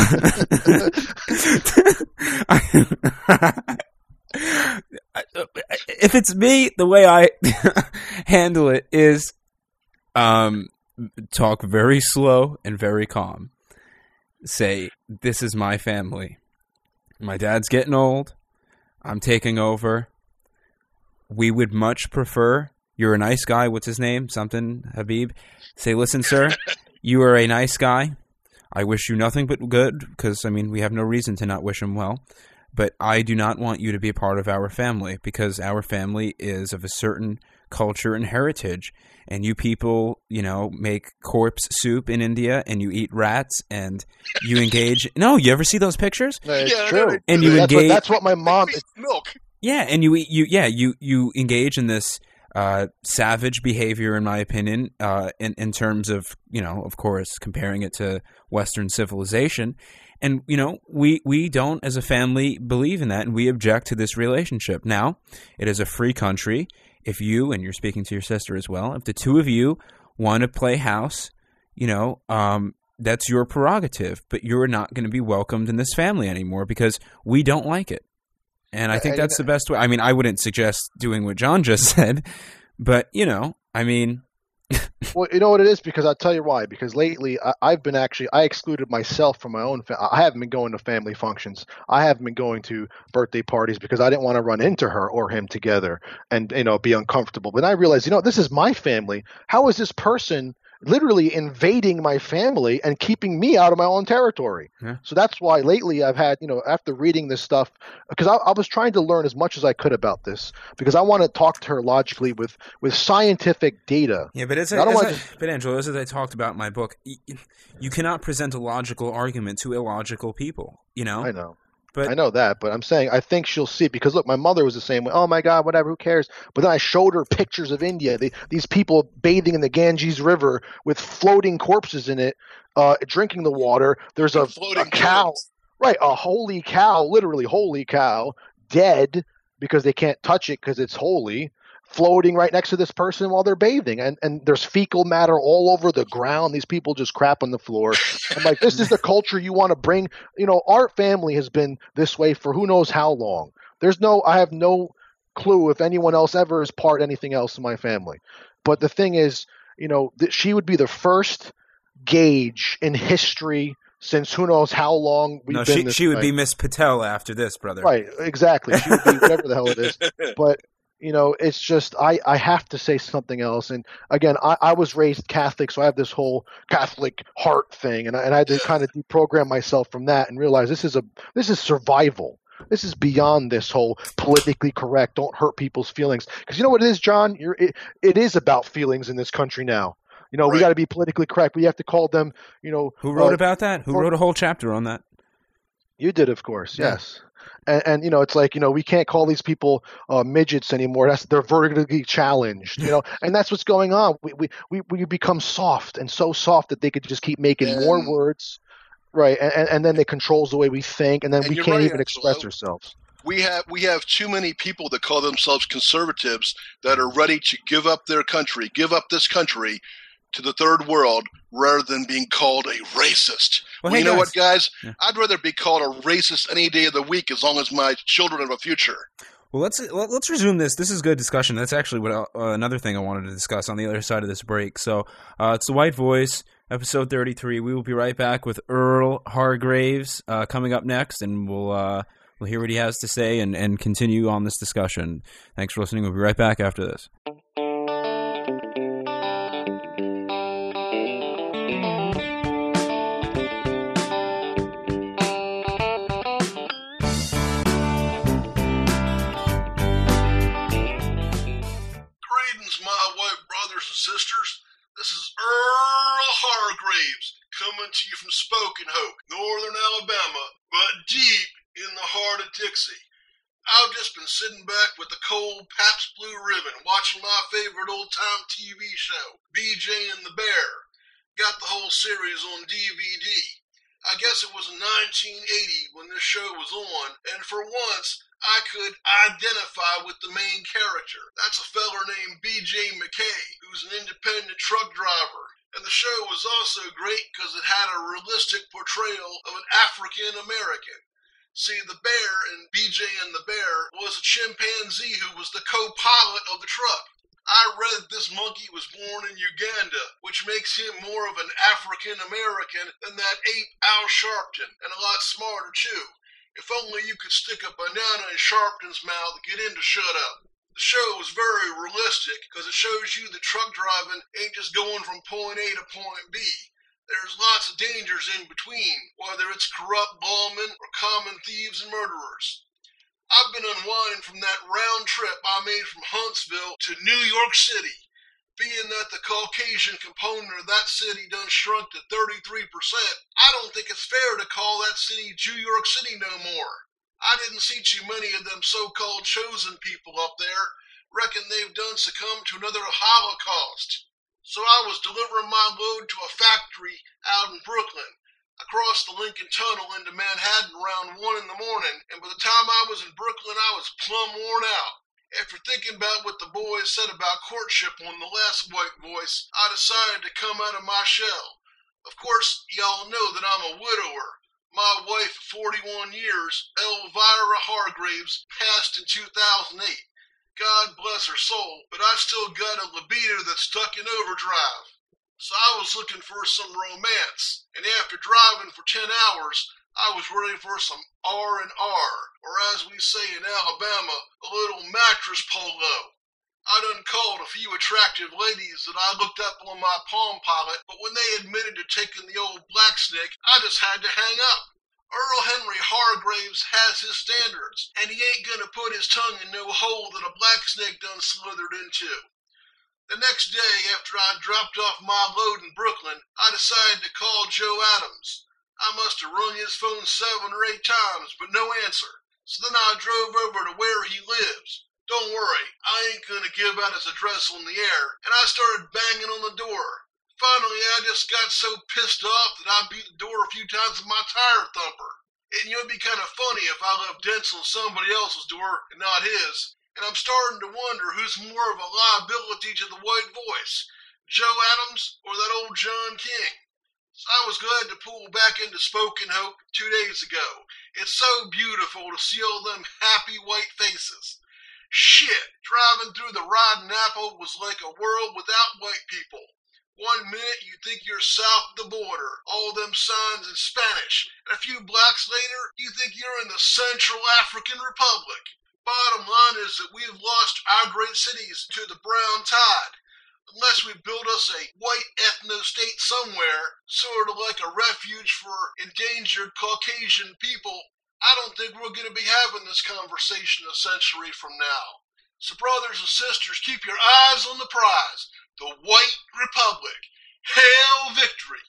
B: if it's me, the way I handle it is um, talk very slow and very calm. Say, this is my family. My dad's getting old. I'm taking over. We would much prefer, you're a nice guy, what's his name? Something, Habib. Say, listen, sir, you are a nice guy. I wish you nothing but good, because, I mean, we have no reason to not wish him well. But I do not want you to be a part of our family, because our family is of a certain culture and heritage. And you people, you know, make corpse soup in India, and you eat rats, and you engage... No, you ever see those pictures?
D: No, it's
C: Yeah,
D: true.
C: no,
B: And you
D: that's,
B: engage...
D: what, that's what my mom.
C: Piece of milk.
B: Yeah, and you you yeah you you engage in this uh, savage behavior, in my opinion, uh, in in terms of, you know, of course, comparing it to Western civilization, And, you know, we, we don't as a family believe in that, and we object to this relationship. Now, it is a free country. If you, and you're speaking to your sister as well, if the two of you want to play house, you know, um, that's your prerogative, but you're not going to be welcomed in this family anymore because we don't like it. And I think that's the best way. I mean, I wouldn't suggest doing what John just said, but, you know, I mean...
D: Well, you know what it is? Because I'll tell you why. Because lately, I, I've been actually, I excluded myself from my own, fa- I haven't been going to family functions. I haven't been going to birthday parties because I didn't want to run into her or him together and, you know, be uncomfortable. But I realized, you know, this is my family. How is this person literally invading my family and keeping me out of my own territory?
B: Yeah.
D: So that's why lately I've had, you know, after reading this stuff, because I, I was trying to learn as much as I could about this because I want to talk to her logically with, with scientific data.
B: Yeah, but as,
D: I
B: I,
D: don't
B: as
D: want
B: I,
D: to-
B: but Angelo, as I talked about in my book, you, you cannot present a logical argument to illogical people, you know?
D: I know.
B: But
D: I know that, but I'm saying I think she'll see because look, my mother was the same way. Oh my God, whatever, who cares? But then I showed her pictures of India. They, these people bathing in the Ganges River with floating corpses in it, uh, drinking the water. There's a,
C: Floating
D: a cow,
C: kids.
D: right? A holy cow, literally holy cow, dead because they can't touch it because it's holy, floating right next to this person while they're bathing. And and there's fecal matter all over the ground. These people just crap on the floor. I'm like, this is the culture you want to bring. You know, our family has been this way for who knows how long. There's no, I have no clue if anyone else ever is part anything else in my family. But the thing is, you know, that she would be the first gauge in history since who knows how long we've
B: no,
D: been
B: she,
D: this
B: she would
D: way.
B: be Miss Patel after this, brother.
D: Right, exactly. She would be whatever the hell it is. But you know, it's just I, I have to say something else. And again, I, I was raised Catholic, so I have this whole Catholic heart thing, and I, and I had to kind of deprogram myself from that and realize this is a this is survival. This is beyond this whole politically correct, don't hurt people's feelings. Because you know what it is, John? You're, it, it is about feelings in this country now. You know,
C: Right.
D: we got to be politically correct. We have to call them, you know.
B: Who wrote
D: uh,
B: about that? Who
D: or-
B: wrote a whole chapter on that?
D: You did, of course,
B: Yeah.
D: yes. And, and you know, it's like, you know, we can't call these people uh, midgets anymore. That's they're vertically challenged, you know, and that's what's going on. We we we, we become soft and so soft that they could just keep making
C: And-
D: more words, right? And, and and then it controls the way we think, and then
C: And
D: we
C: you're
D: can't
C: right,
D: even express
C: Angelo.
D: ourselves.
C: We have we have too many people that call themselves conservatives that are ready to give up their country, give up this country to the third world rather than being called a racist.
B: Well,
C: Well,
B: hey,
C: you know
B: guys.
C: what, guys?
B: Yeah.
C: I'd rather be called a racist any day of the week as long as my children have a future.
B: Well, let's let- let's resume this. This is good discussion. That's actually what uh, another thing I wanted to discuss on the other side of this break. So uh, it's the White Voice, episode thirty-three. We will be right back with Earl Hargraves uh, coming up next, and we'll uh, we'll hear what he has to say and, and continue on this discussion. Thanks for listening. We'll be right back after this.
C: Greetings, my white brothers and sisters. This is Earl Hargraves coming to you from Spoken Hope, northern Alabama, but deep in the heart of Dixie. I've just been sitting back with the cold Pabst Blue Ribbon watching my favorite old-time T V show, B J and the Bear. Got the whole series on D V D. I guess it was in nineteen eighty when this show was on, and for once, I could identify with the main character. That's a feller named B J McKay, who's an independent truck driver. And the show was also great because it had a realistic portrayal of an African American. See, the bear in B J and the Bear was a chimpanzee who was the co-pilot of the truck. I read this monkey was born in Uganda, which makes him more of an African American than that ape Al Sharpton, and a lot smarter too. If only you could stick a banana in Sharpton's mouth and get him to shut up. The show was very realistic because it shows you that truck driving ain't just going from point A to point B. There's lots of dangers in between, whether it's corrupt lawmen or common thieves and murderers. I've been unwinding from that round trip I made from Huntsville to New York City. Being that the Caucasian component of that city done shrunk to thirty-three percent, I don't think it's fair to call that city New York City no more. I didn't see too many of them so-called chosen people up there. Reckon they've done succumb to another Holocaust. So I was delivering my load to a factory out in Brooklyn. I crossed the Lincoln Tunnel into Manhattan around one in the morning, and by the time I was in Brooklyn, I was plumb worn out. After thinking about what the boys said about courtship on the last White Voice, I decided to come out of my shell. Of course, y'all know that I'm a widower. My wife of forty-one years, Elvira Hargraves, passed in two thousand eight. God bless her soul, but I still got a libido that's stuck in overdrive. So I was looking for some romance, and after driving for ten hours, I was ready for some R and R, or as we say in Alabama, a little mattress polo. I done called a few attractive ladies that I looked up on my Palm Pilot, but when they admitted to taking the old black snake, I just had to hang up. Earl Henry Hargraves has his standards, and he ain't gonna put his tongue in no hole that a black snake done slithered into. The next day, after I dropped off my load in Brooklyn, I decided to call Joe Adams. I must have rung his phone seven or eight times, but no answer. So then I drove over to where he lives. Don't worry, I ain't gonna give out his address on the air, and I started banging on the door. Finally, I just got so pissed off that I beat the door a few times with my tire thumper. And you know, it'd be kind of funny if I left dents on somebody else's door and not his. And I'm starting to wonder who's more of a liability to the White Voice, Joe Adams or that old John King. So I was glad to pull back into Spoken Hope two days ago. It's so beautiful to see all them happy white faces. Shit, driving through the Rotten Apple was like a world without white people. One minute you think you're south of the border, all them signs in Spanish, and a few blocks later you think you're in the Central African Republic. Bottom line is that we have lost our great cities to the brown tide. Unless we build us a white ethno-state somewhere, sort of like a refuge for endangered Caucasian people, I don't think we're going to be having this conversation a century from now. So brothers and sisters, keep your eyes on the prize, the White Republic. Hail victory!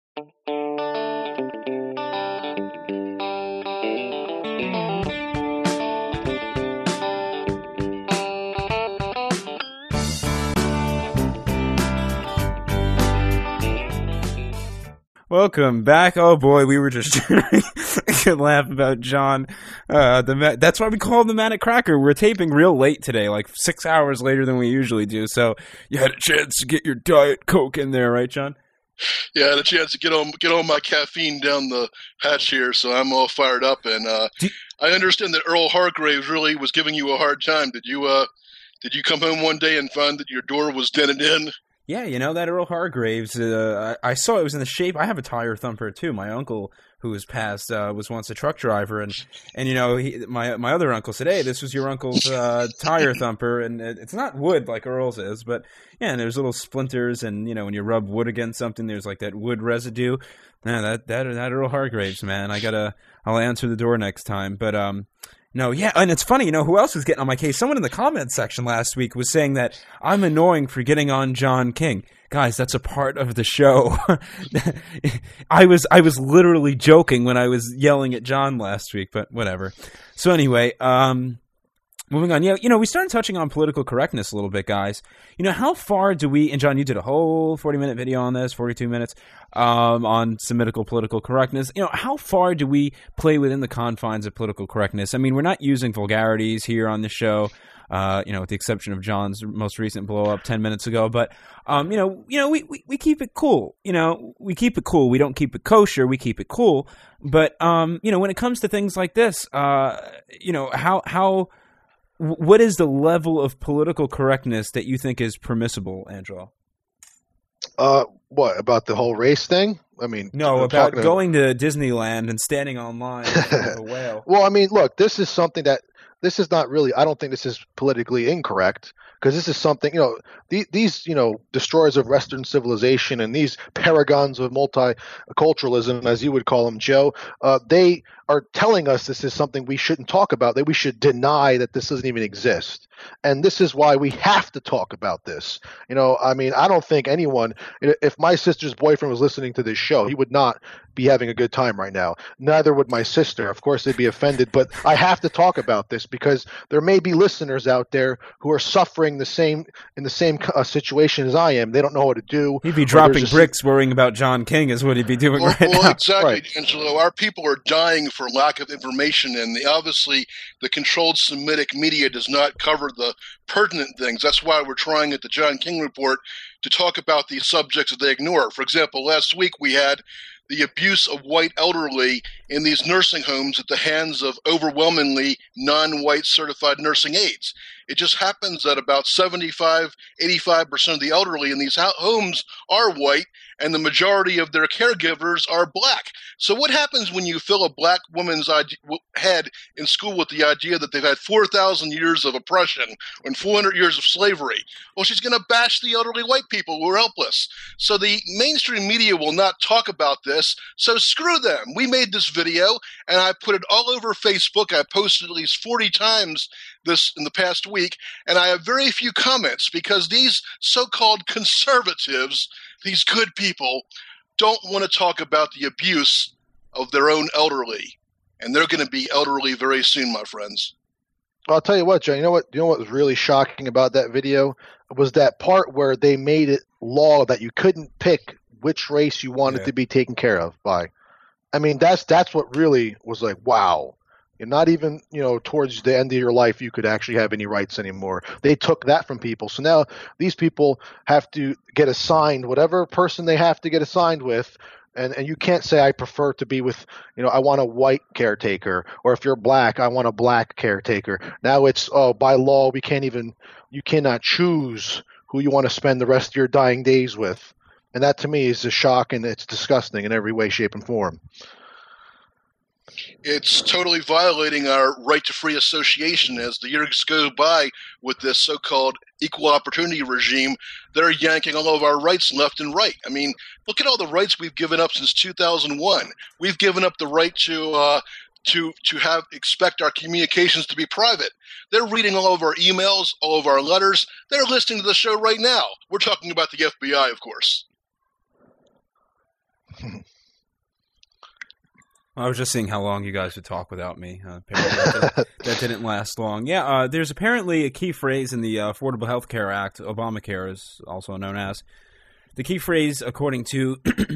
B: Welcome back. Oh boy, we were just trying to laugh about John. Uh, the that's why we call him the Manic Cracker. We're taping real late today, like six hours later than we usually do. So you had a chance to get your Diet Coke in there, right, John?
C: Yeah, I had a chance to get on get on my caffeine down the hatch here, so I'm all fired up. And uh, you- I understand that Earl Hargraves really was giving you a hard time. Did you uh, did you come home one day and find that your door was dented in?
B: Yeah, you know, that Earl Hargraves, uh, I, I saw it was in the shape. I have a tire thumper, too. My uncle, who was passed, uh, was once a truck driver. And, and you know, he, my my other uncle said, hey, this was your uncle's uh, tire thumper. And it, it's not wood like Earl's is. But, yeah, and there's little splinters. And, you know, when you rub wood against something, there's like that wood residue. Man, that, that, that Earl Hargraves, man. I got to – I'll answer the door next time. But, um. No, yeah, and it's funny, you know, who else was getting on my case? Someone in the comments section last week was saying that I'm annoying for getting on John King. Guys, that's a part of the show. I was I was literally joking when I was yelling at John last week, but whatever. So anyway, um, moving on. Yeah, you know, we started touching on political correctness a little bit, guys. You know, how far do we, and John, you did a whole forty-minute video on this, forty-two minutes, um, on Semitic political correctness. You know, how far do we play within the confines of political correctness? I mean, we're not using vulgarities here on the show, uh, you know, with the exception of John's most recent blow-up ten minutes ago. But, um, you know, you know, we, we, we keep it cool. You know, we keep it cool. We don't keep it kosher. We keep it cool. But, um, you know, when it comes to things like this, uh, you know, how how... what is the level of political correctness that you think is permissible, Angelo?
D: Uh, what, about the whole race thing? I mean,
B: no, about going to Disneyland and standing online like a whale.
D: Well, I mean, look, this is something that this is not really. I don't think this is politically incorrect, because this is something, you know, the, these, you know, destroyers of Western civilization and these paragons of multiculturalism, as you would call them, Joe, uh, they are telling us this is something we shouldn't talk about, that we should deny that this doesn't even exist. And this is why we have to talk about this. You know, I mean, I don't think anyone, if my sister's boyfriend was listening to this show, he would not be having a good time right now. Neither would my sister. Of course, they'd be offended, but I have to talk about this because there may be listeners out there who are suffering the same in the same uh, situation as I am. They don't know what to do.
B: He'd be dropping bricks worrying about John King is what he'd be doing
C: well,
B: right
C: well,
B: now.
C: Exactly,
D: right.
C: Angelo. Our people are dying for lack of information, and the, obviously the controlled Semitic media does not cover the pertinent things. That's why we're trying at the John King Report to talk about these subjects that they ignore. For example, last week we had the abuse of white elderly in these nursing homes at the hands of overwhelmingly non-white certified nursing aides. It just happens that about seventy-five, eighty-five percent of the elderly in these homes are white, and the majority of their caregivers are black. So what happens when you fill a black woman's head in school with the idea that they've had four thousand years of oppression and four hundred years of slavery? Well, she's going to bash the elderly white people who are helpless. So the mainstream media will not talk about this, so screw them. We made this video, and I put it all over Facebook. I posted at least forty times this in the past week, and I have very few comments because these so-called conservatives, these good people, don't want to talk about the abuse of their own elderly. And they're going to be elderly very soon, my friends.
D: Well, I'll tell you what, John, you know what, you know what was really shocking about that video was that part where they made it law that you couldn't pick which race you wanted
B: yeah.
D: to be taken care of by. I mean, that's that's what really was like, wow. And not even, you know, towards the end of your life, you could actually have any rights anymore. They took that from people. So now these people have to get assigned whatever person they have to get assigned with. And, and you can't say, I prefer to be with, you know, I want a white caretaker. Or if you're black, I want a black caretaker. Now it's, oh, by law, we can't even, you cannot choose who you want to spend the rest of your dying days with. And that to me is a shock, and it's disgusting in every way, shape, and form.
C: It's totally violating our right to free association. As the years go by with this so-called equal opportunity regime, they're yanking all of our rights left and right. I mean, look at all the rights we've given up since two thousand one. We've given up the right to uh, to to have expect our communications to be private. They're reading all of our emails, all of our letters. They're listening to the show right now. We're talking about the F B I, of course.
B: I was just seeing how long you guys would talk without me. Uh, apparently that, did, that didn't last long. Yeah, uh, there's apparently a key phrase in the uh, Affordable Health Care Act, Obamacare is also known as. The key phrase, according to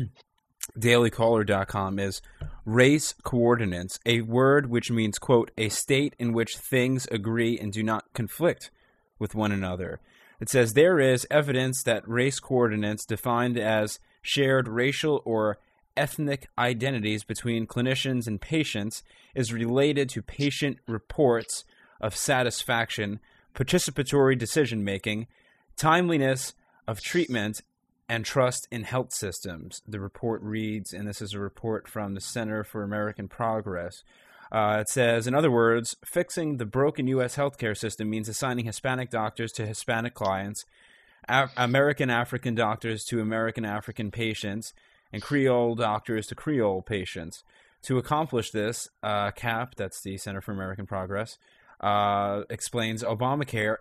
B: daily caller dot com, is race coordinates, a word which means, quote, a state in which things agree and do not conflict with one another. It says there is evidence that race coordinates defined as shared racial or ethnic identities between clinicians and patients is related to patient reports of satisfaction, participatory decision-making, timeliness of treatment, and trust in health systems. The report reads, and this is a report from the Center for American Progress, uh, it says, in other words, fixing the broken U S healthcare system means assigning Hispanic doctors to Hispanic clients, Af- American African doctors to American African patients, and Creole doctors to Creole patients. To accomplish this, uh, C A P, that's the Center for American Progress, uh, explains Obamacare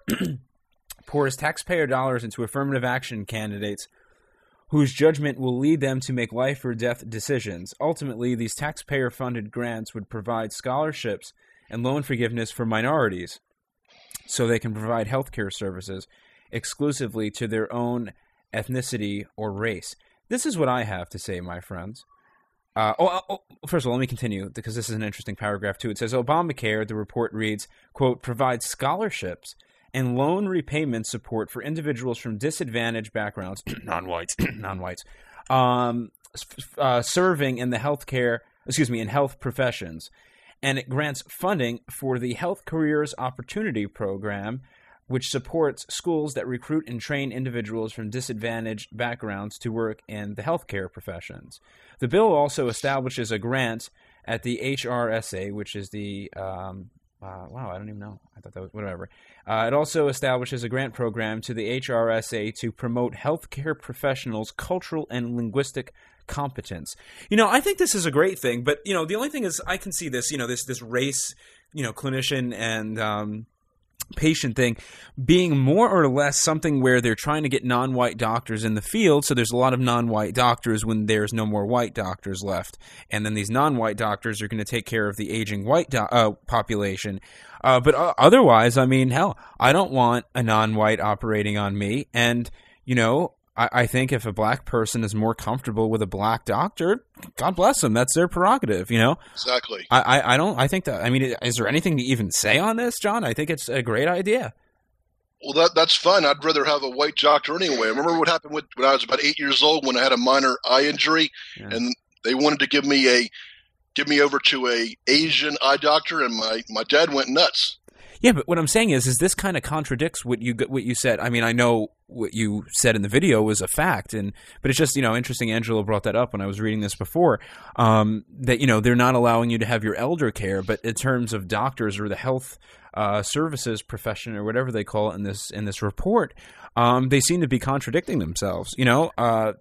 B: pours taxpayer dollars into affirmative action candidates whose judgment will lead them to make life or death decisions. Ultimately, these taxpayer-funded grants would provide scholarships and loan forgiveness for minorities so they can provide health care services exclusively to their own ethnicity or race. This is what I have to say, my friends. Uh, oh, oh, first of all, let me continue, because this is an interesting paragraph, too. It says, Obamacare, the report reads, quote, provides scholarships and loan repayment support for individuals from disadvantaged backgrounds, non-whites, non-whites, um, uh, serving in the healthcare, excuse me, in health professions. And it grants funding for the Health Careers Opportunity Program, which supports schools that recruit and train individuals from disadvantaged backgrounds to work in the healthcare professions. The bill also establishes a grant at the H R S A, which is the um, uh, wow, I don't even know. I thought that was whatever. Uh, it also establishes a grant program to the H R S A to promote healthcare professionals' cultural and linguistic competence. You know, I think this is a great thing, but you know, the only thing is, I can see this. You know, this this race, you know, clinician and um, patient thing being more or less something where they're trying to get non-white doctors in the field, so there's a lot of non-white doctors when there's no more white doctors left, and then these non-white doctors are going to take care of the aging white do- uh, population. Uh, but uh, otherwise, I mean, hell, I don't want a non-white operating on me, and, you know, I, I think if a black person is more comfortable with a black doctor, God bless them. That's their prerogative, you know?
C: Exactly.
B: I, I, I don't, I think that, I mean, is there anything to even say on this, John? I think it's a great idea.
C: Well, that that's fine. I'd rather have a white doctor anyway. Remember what happened with, when I was about eight years old when I had a minor eye injury, yeah. and they wanted to give me a give me over to a Asian eye doctor, and my, my dad went nuts.
B: Yeah, but what I'm saying is, is this kind of contradicts what you what you said. I mean, I know what you said in the video was a fact, and but it's just, you know, interesting. Angelo brought that up when I was reading this before. Um, that, you know, they're not allowing you to have your elder care, but in terms of doctors or the health uh, services profession or whatever they call it in this in this report, um, they seem to be contradicting themselves. You know, uh,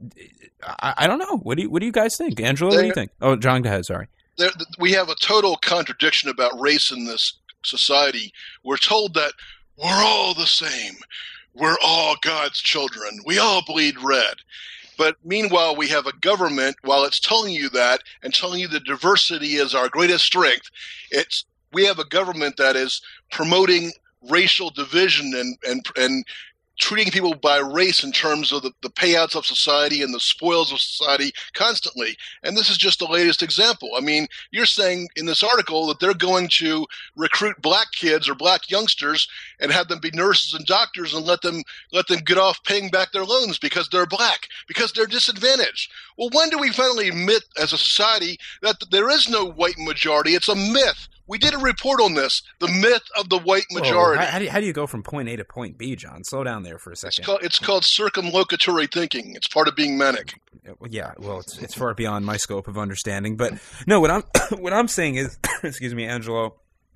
B: I, I don't know. What do you what do you guys think, Angelo? What do you think? Oh, John, go ahead. Sorry.
C: There, we have a total contradiction about race in this society. We're told that we're all the same. We're all God's children. We all bleed red. But meanwhile, we have a government, while it's telling you that and telling you that diversity is our greatest strength, it's we have a government that is promoting racial division and and and treating people by race in terms of the, the payouts of society and the spoils of society constantly. And this is just the latest example. I mean, you're saying in this article that they're going to recruit black kids or black youngsters and have them be nurses and doctors and let them let them get off paying back their loans because they're black, because they're disadvantaged. Well, when do we finally admit as a society that there is no white majority? It's a myth. We did a report on this, the myth of the white majority.
B: Whoa, how, how, do you, how do you go from point A to point B, John? Slow down there for a second.
C: It's called, it's called circumlocutory thinking. It's part of being manic.
B: Yeah, well, it's it's far beyond my scope of understanding. But no, what I'm what I'm saying is, excuse me, Angelo,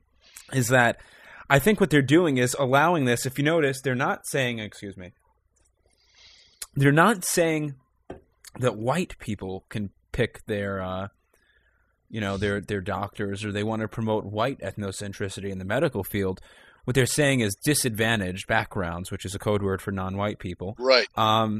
B: is that I think what they're doing is allowing this. If you notice, they're not saying, excuse me, they're not saying that white people can pick their. Uh, you know, their their doctors, or they want to promote white ethnocentricity in the medical field. What they're saying is disadvantaged backgrounds, which is a code word for non-white people.
C: Right.
B: Um,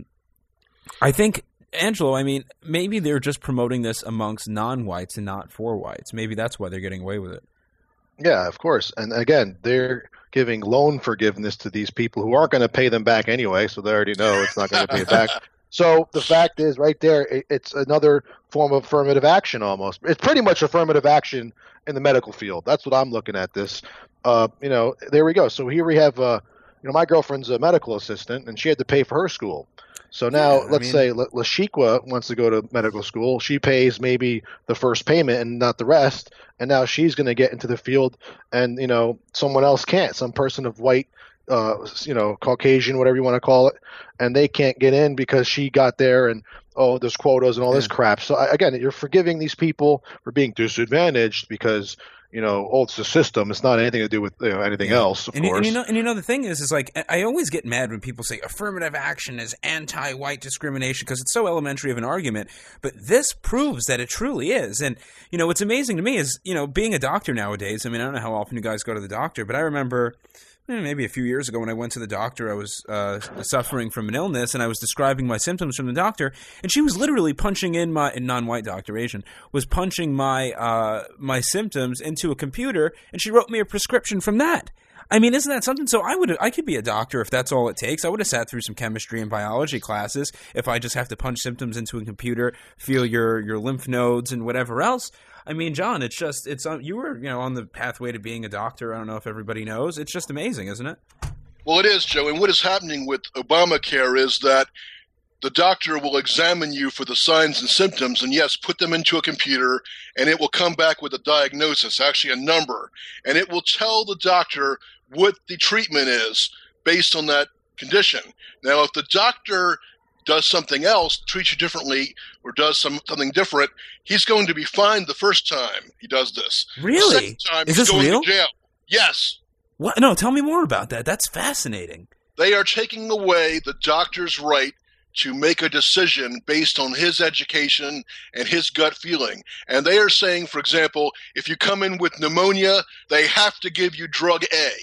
B: I think, Angelo, I mean, maybe they're just promoting this amongst non-whites and not for whites. Maybe that's why they're getting away with it.
D: Yeah, of course. And again, they're giving loan forgiveness to these people who aren't going to pay them back anyway, so they already know it's not going to pay it back. So the fact is, right there, it, it's another form of affirmative action almost. It's pretty much affirmative action in the medical field. That's what I'm looking at this. Uh, you know, there we go. So here we have, uh, you know, my girlfriend's a medical assistant, and she had to pay for her school. So now, yeah, let's mean, say La- Lashikwa wants to go to medical school. She pays maybe the first payment and not the rest, and now she's going to get into the field, and, you know, someone else can't. Some person of white Uh, you know, Caucasian, whatever you want to call it, and they can't get in because she got there, and oh, there's quotas and all this crap. So again, you're forgiving these people for being disadvantaged because, you know, oh, it's the system. It's not anything to do with, you know, anything yeah. else. Of
B: and,
D: course.
B: And you know, and you know, the thing is, is like I always get mad when people say affirmative action is anti-white discrimination because it's so elementary of an argument. But this proves that it truly is. And you know, what's amazing to me is, you know, being a doctor nowadays. I mean, I don't know how often you guys go to the doctor, but I remember. Maybe a few years ago when I went to the doctor, I was uh, suffering from an illness, and I was describing my symptoms from the doctor, and she was literally punching in my – non-white doctor, Asian – was punching my uh, my symptoms into a computer, and she wrote me a prescription from that. I mean, isn't that something? So I would I could be a doctor if that's all it takes. I would have sat through some chemistry and biology classes if I just have to punch symptoms into a computer, feel your, your lymph nodes and whatever else. I mean, John, it's just it's on, you were you know on the pathway to being a doctor. I don't know if everybody knows. It's just amazing, isn't it?
C: Well, it is, Joe. And what is happening with Obamacare is that the doctor will examine you for the signs and symptoms, and yes, put them into a computer, and it will come back with a diagnosis, actually a number, and it will tell the doctor what the treatment is based on that condition. Now, if the doctor does something else, treats you differently, or does some, something different, he's going to be fined the first time he does this.
B: Really?
C: The second time,
B: is
C: he's
B: this
C: going
B: real?
C: to jail. Yes.
B: What? No, tell me more about that. That's fascinating.
C: They are taking away the doctor's right to make a decision based on his education and his gut feeling. And they are saying, for example, if you come in with pneumonia, they have to give you drug A.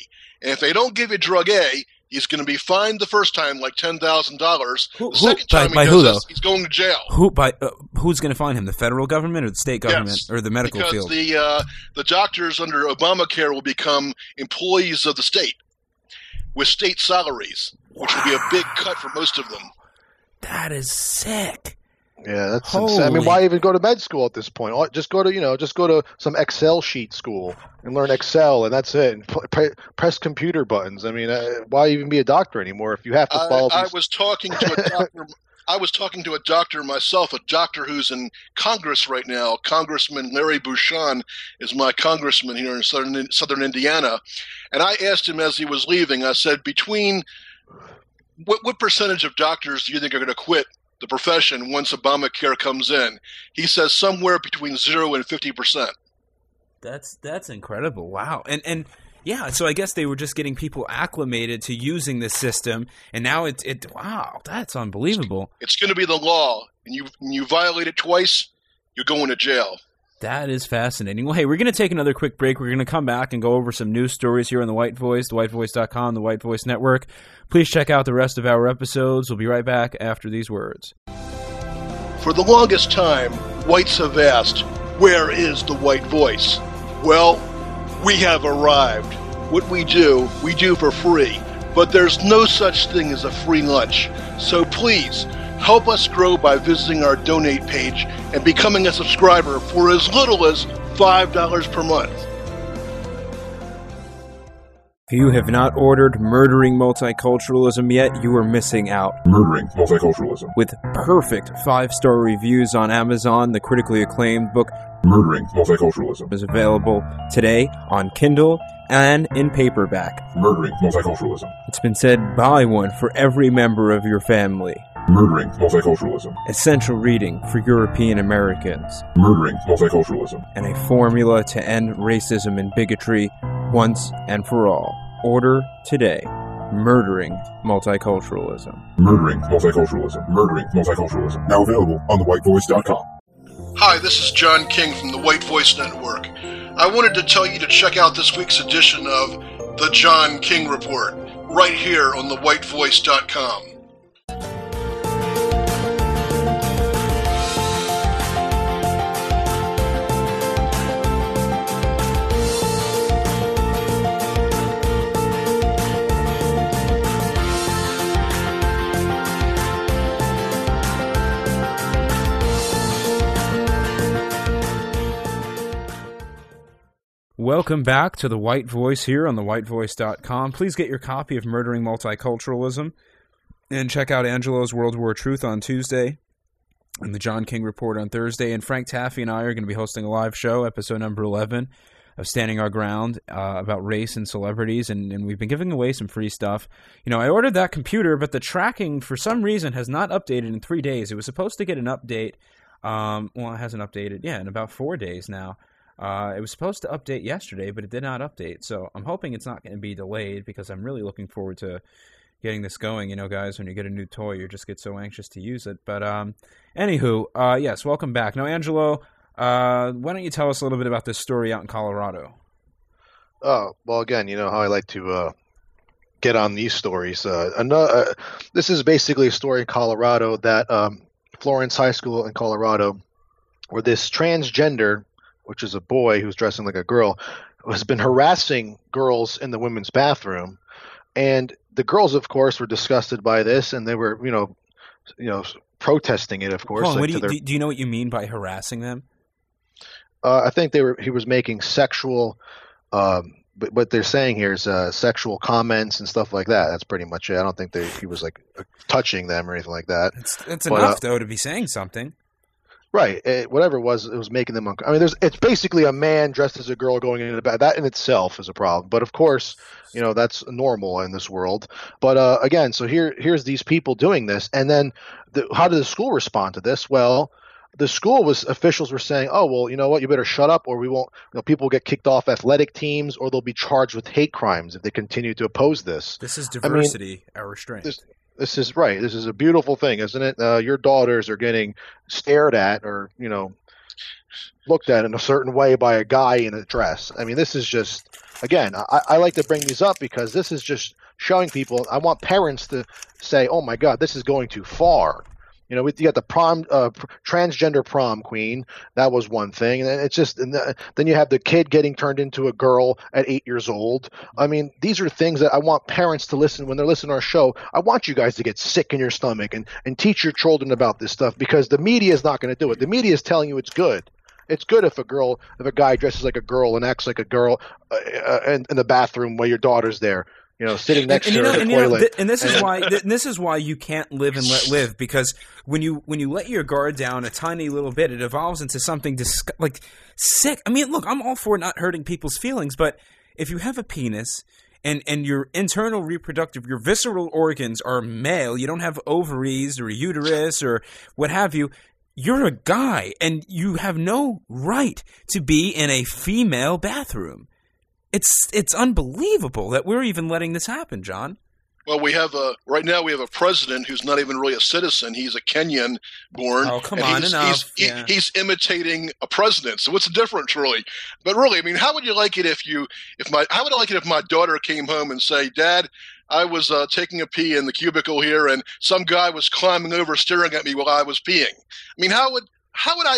C: And if they don't give you drug A, he's going to be fined the first time like ten thousand dollars. The
B: Who,
C: second
B: by,
C: time
B: by
C: he
B: who,
C: does
B: though?
C: this, he's going to jail.
B: Who by uh, who's going to find him? The federal government or the state government
C: Yes,
B: or the medical
C: because
B: field?
C: the uh, the doctors under Obamacare will become employees of the state with state salaries, which will be a big cut for most of them.
B: That is sick.
D: Yeah, that's
B: Holy.
D: insane. I mean, why even go to med school at this point? All- Just go to, you know, just go to some Excel sheet school and learn Excel, and that's it. And p- pre- press computer buttons. I mean, uh, why even be a doctor anymore if you have to follow
C: I, I
D: these?
C: was talking to a doctor. I was talking to a doctor myself, a doctor who's in Congress right now. Congressman Larry Bouchon is my congressman here in southern southern Indiana, and I asked him as he was leaving. I said, between what, what percentage of doctors do you think are going to quit the profession once Obamacare comes in? He says somewhere between zero and fifty percent.
B: That's that's incredible. Wow. And and yeah, so I guess they were just getting people acclimated to using this system, and now it's it. Wow, that's unbelievable.
C: It's going to be the law, and you and you violate it twice, you're going to jail.
B: That is fascinating. Well, hey, we're going to take another quick break. We're going to come back and go over some news stories here on The White Voice, the white voice dot com, the White Voice Network. Please check out the rest of our episodes. We'll be right back after these words.
C: For the longest time, whites have asked, where is the white voice? Well, we have arrived. What we do, we do for free. But there's no such thing as a free lunch. So please, help us grow by visiting our donate page and becoming a subscriber for as little as five dollars per month.
B: If you have not ordered Murdering Multiculturalism yet, you are missing out.
E: Murdering Multiculturalism.
B: With perfect five-star reviews on Amazon, the critically acclaimed book
E: Murdering Multiculturalism
B: is available today on Kindle and in paperback.
E: Murdering Multiculturalism.
B: It's been said, buy one for every member of your family.
E: Murdering Multiculturalism.
B: Essential reading for European Americans.
E: Murdering Multiculturalism.
B: And a formula to end racism and bigotry once and for all. Order today. Murdering Multiculturalism.
E: Murdering Multiculturalism. Murdering Multiculturalism. Now available on the white voice dot com.
C: Hi, this is John King from the White Voice Network. I wanted to tell you to check out this week's edition of The John King Report, right here on the white voice dot com.
B: Welcome back to The White Voice here on the white voice dot com. Please get your copy of Murdering Multiculturalism and check out Angelo's World War Truth on Tuesday and the John King Report on Thursday. And Frank Taffy and I are going to be hosting a live show, episode number eleven, of Standing Our Ground, uh, about race and celebrities, and, and we've been giving away some free stuff. You know, I ordered that computer, but the tracking, for some reason, has not updated in three days. It was supposed to get an update, um, well, it hasn't updated, yeah, in about four days now. Uh, it was supposed to update yesterday, but it did not update, so I'm hoping it's not going to be delayed, because I'm really looking forward to getting this going. You know, guys, when you get a new toy, you just get so anxious to use it. But, um, anywho, uh, yes, welcome back. Now, Angelo, uh, why don't you tell us a little bit about this story out in Colorado?
D: Oh, well, again, you know how I like to uh, get on these stories. Uh, another, uh, this is basically a story in Colorado that um, Florence High School in Colorado, where this transgender, which is a boy who's dressing like a girl, has been harassing girls in the women's bathroom. And the girls, of course, were disgusted by this, and they were, you know, you know, protesting it, of course.
B: Hold on,
D: like
B: what do, you,
D: their,
B: do, do you know what you mean by harassing them?
D: uh, I think they were. He was making sexual, um, but what they're saying here is uh, sexual comments and stuff like that. That's pretty much it. I don't think they, he was like touching them or anything like that.
B: It's, it's
D: But,
B: enough,
D: uh,
B: though, to be saying something.
D: Right. It, whatever it was, it was making them uncomfortable. I mean, there's it's basically a man dressed as a girl going into the bath. That in itself is a problem. But of course, you know, that's normal in this world. But uh, again, so here here's these people doing this, and then the, how did the school respond to this? Well, the school was officials were saying, "Oh, well, you know what? You better shut up, or we won't. You know, people will get kicked off athletic teams, or they'll be charged with hate crimes if they continue to oppose this."
B: This is
D: I mean,
B: diversity, our restraint.
D: this- This is right. This is a beautiful thing, isn't it? Uh, your daughters are getting stared at, or you know, looked at in a certain way by a guy in a dress. I mean, this is just, again, I, I like to bring these up because this is just showing people. I want parents to say, "Oh my God, this is going too far." You know, we you got the prom, uh, transgender prom queen. That was one thing, and it's just. And the, then you have the kid getting turned into a girl at eight years old. I mean, these are things that I want parents to listen when they're listening to our show. I want you guys to get sick in your stomach and and teach your children about this stuff because the media is not going to do it. The media is telling you it's good. It's good if a girl, if a guy dresses like a girl and acts like a girl uh, uh, in, in the bathroom while your daughter's there. You know, sitting next
B: and,
D: to
B: and
D: her
B: you know,
D: in the
B: and, you know,
D: toilet.
B: th- and this is why th- this is why you can't live and let live, because when you when you let your guard down a tiny little bit, it evolves into something dis- like sick. I mean, look, I'm all for not hurting people's feelings, but if you have a penis and and your internal reproductive, your visceral organs are male, you don't have ovaries or a uterus or what have you. You're a guy, and you have no right to be in a female bathroom. It's it's unbelievable that we're even letting this happen, John.
C: Well, we have a right now we have a president who's not even really a citizen. He's a Kenyan born.
B: Oh, come
C: and
B: on,
C: he's,
B: enough.
C: He's,
B: yeah.
C: he, he's imitating a president. So what's the difference, really? But really, I mean, how would you like it if you if my how would I like it if my daughter came home and say, "Dad, I was uh, taking a pee in the cubicle here, and some guy was climbing over, staring at me while I was peeing." I mean, how would how would I?